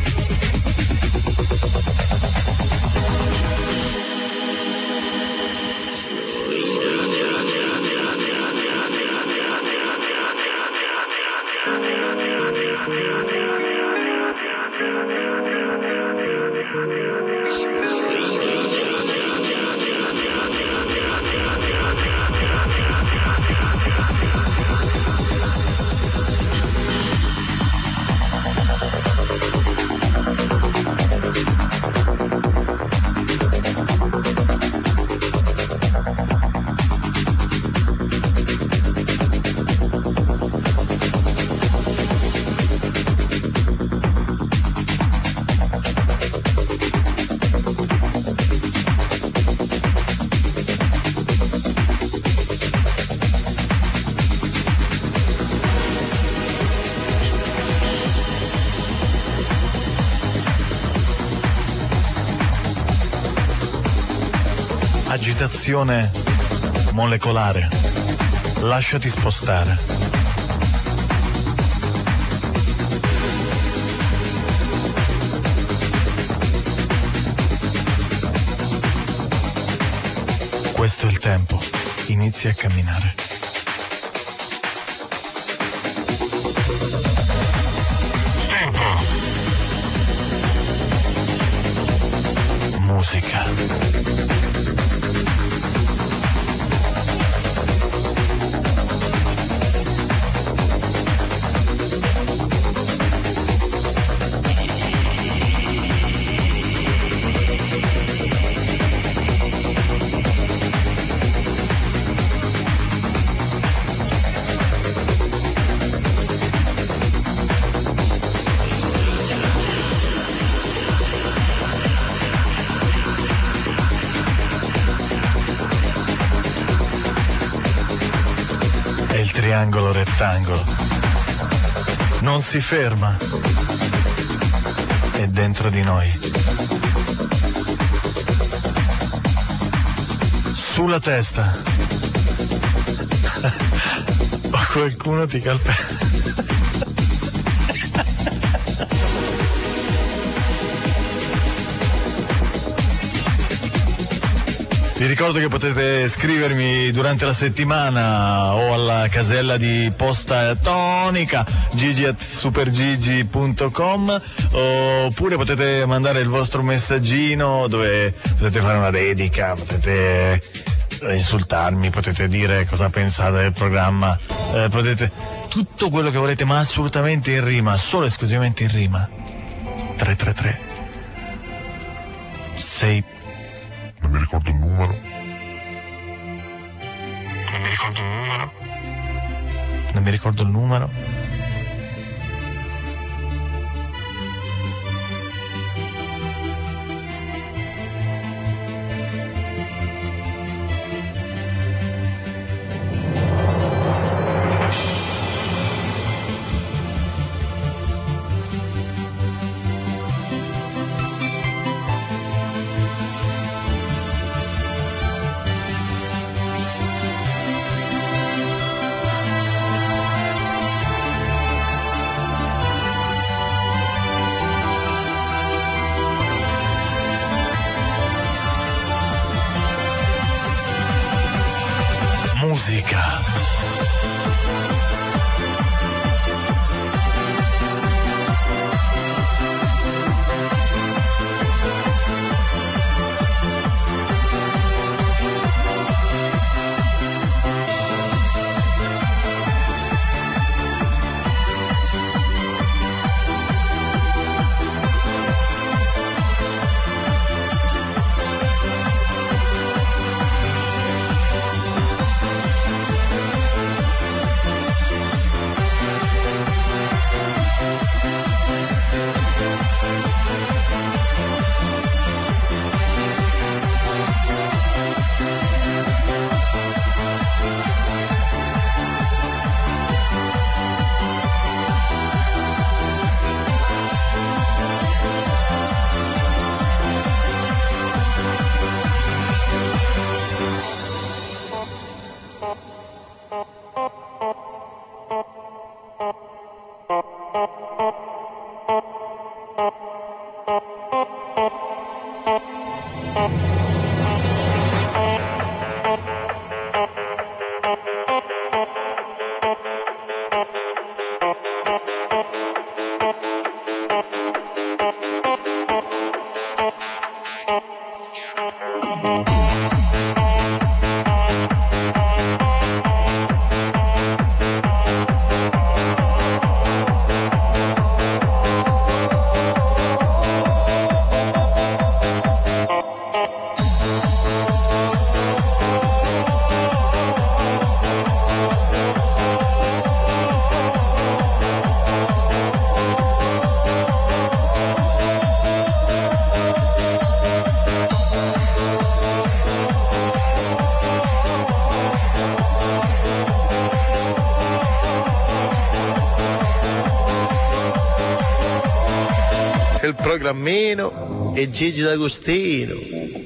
Agitazione molecolare. Lasciati spostare. Questo è il tempo. Inizi a camminare. Tempo. Musica. Triangolo rettangolo non si ferma, è dentro di noi. Sulla testa o qualcuno ti calpesta. Vi ricordo che potete scrivermi durante la settimana o alla casella di posta tonica gigi@supergigi.com, oppure potete mandare il vostro messaggino dove potete fare una dedica, potete insultarmi, potete dire cosa pensate del programma, potete tutto quello che volete, ma assolutamente in rima, solo esclusivamente in rima. 333 6. Non mi ricordo il numero. Non mi ricordo il numero. Non mi ricordo il numero. il programmino e Gigi D'Agostino.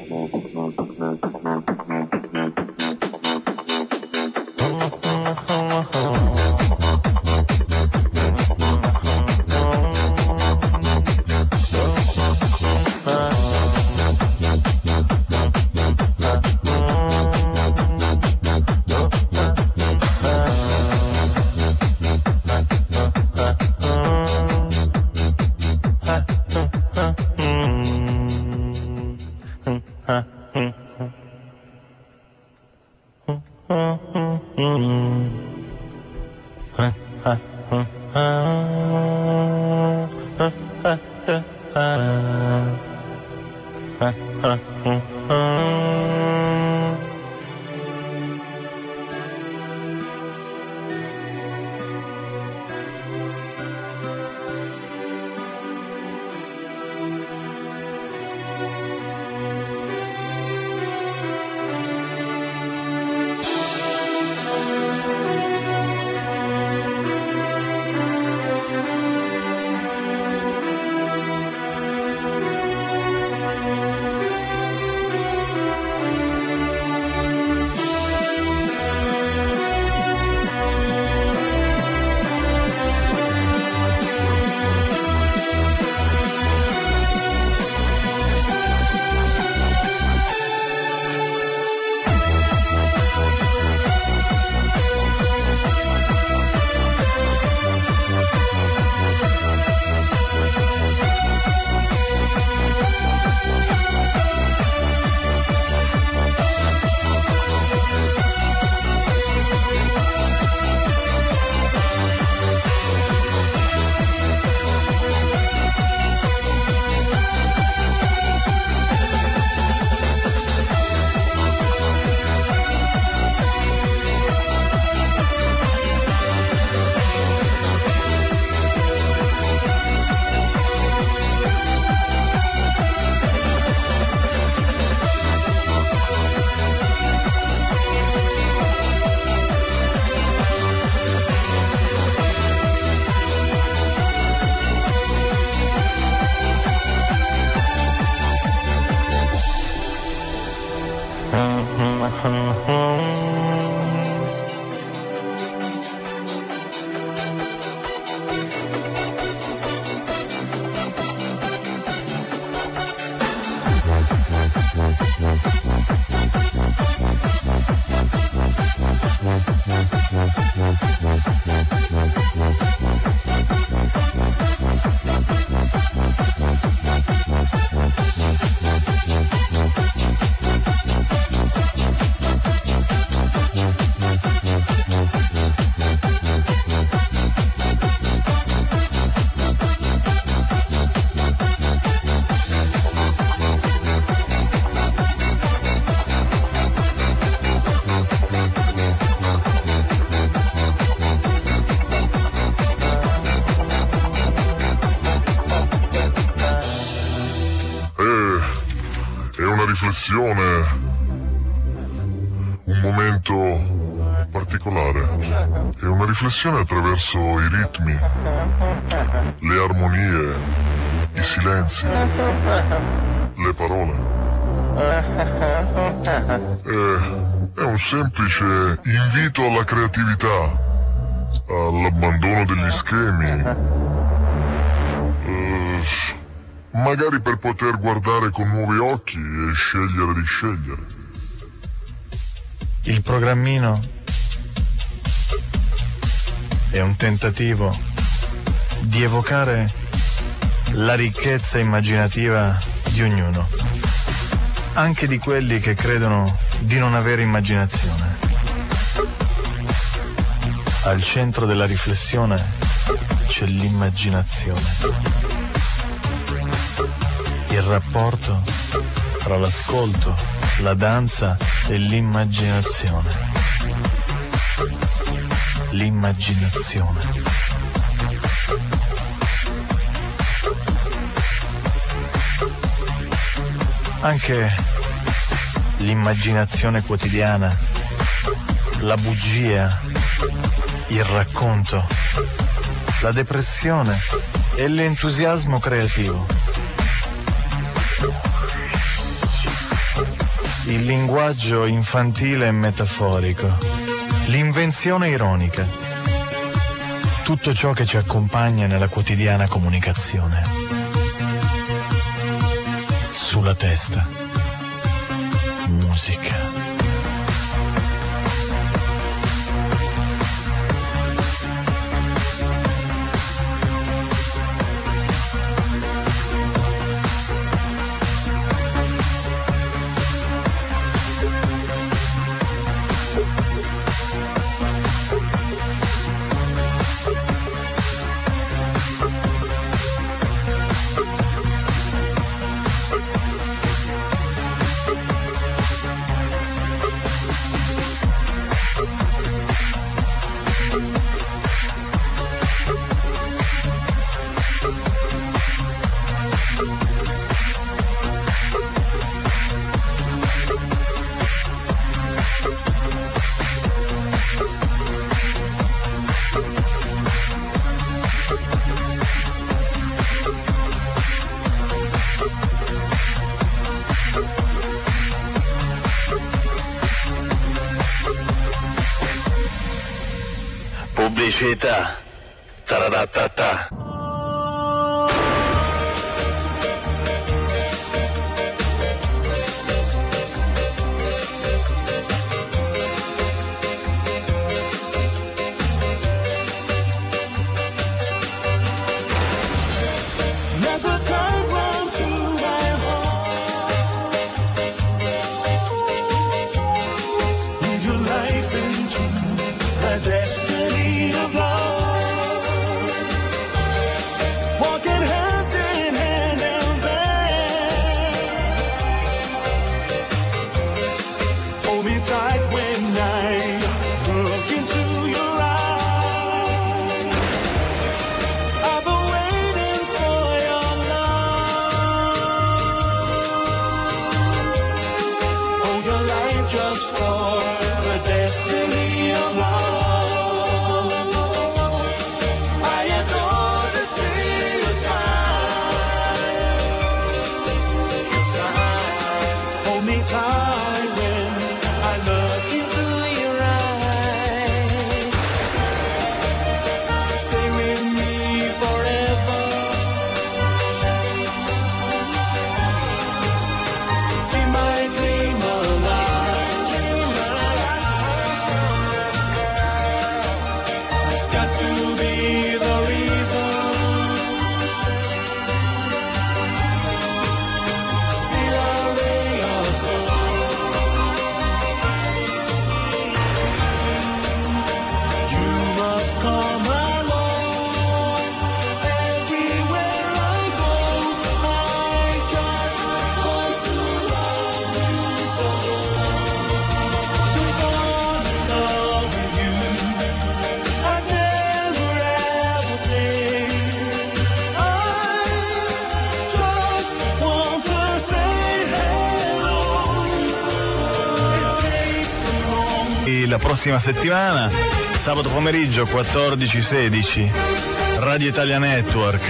Riflessione, un momento particolare, è una riflessione attraverso i ritmi, le armonie, i silenzi, le parole. È un semplice invito alla creatività, all'abbandono degli schemi, magari per poter guardare con nuovi occhi e scegliere di scegliere. Il programmino è un tentativo di evocare la ricchezza immaginativa di ognuno, anche di quelli che credono di non avere immaginazione. Al centro della riflessione c'è l'immaginazione. Il rapporto tra l'ascolto, la danza e l'immaginazione. L'immaginazione. Anche l'immaginazione quotidiana, la bugia, il racconto, la depressione e l'entusiasmo creativo. Il linguaggio infantile e metaforico, l'invenzione ironica, tutto ciò che ci accompagna nella quotidiana comunicazione. Sulla testa, musica. Pubblicità. Tararatata. La prossima settimana, sabato pomeriggio 14:16, Radio Italia Network.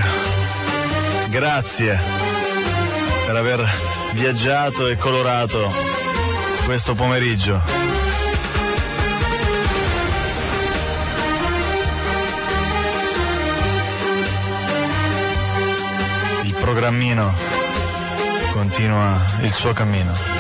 Grazie per aver viaggiato e colorato questo pomeriggio. Il programmino continua il suo cammino.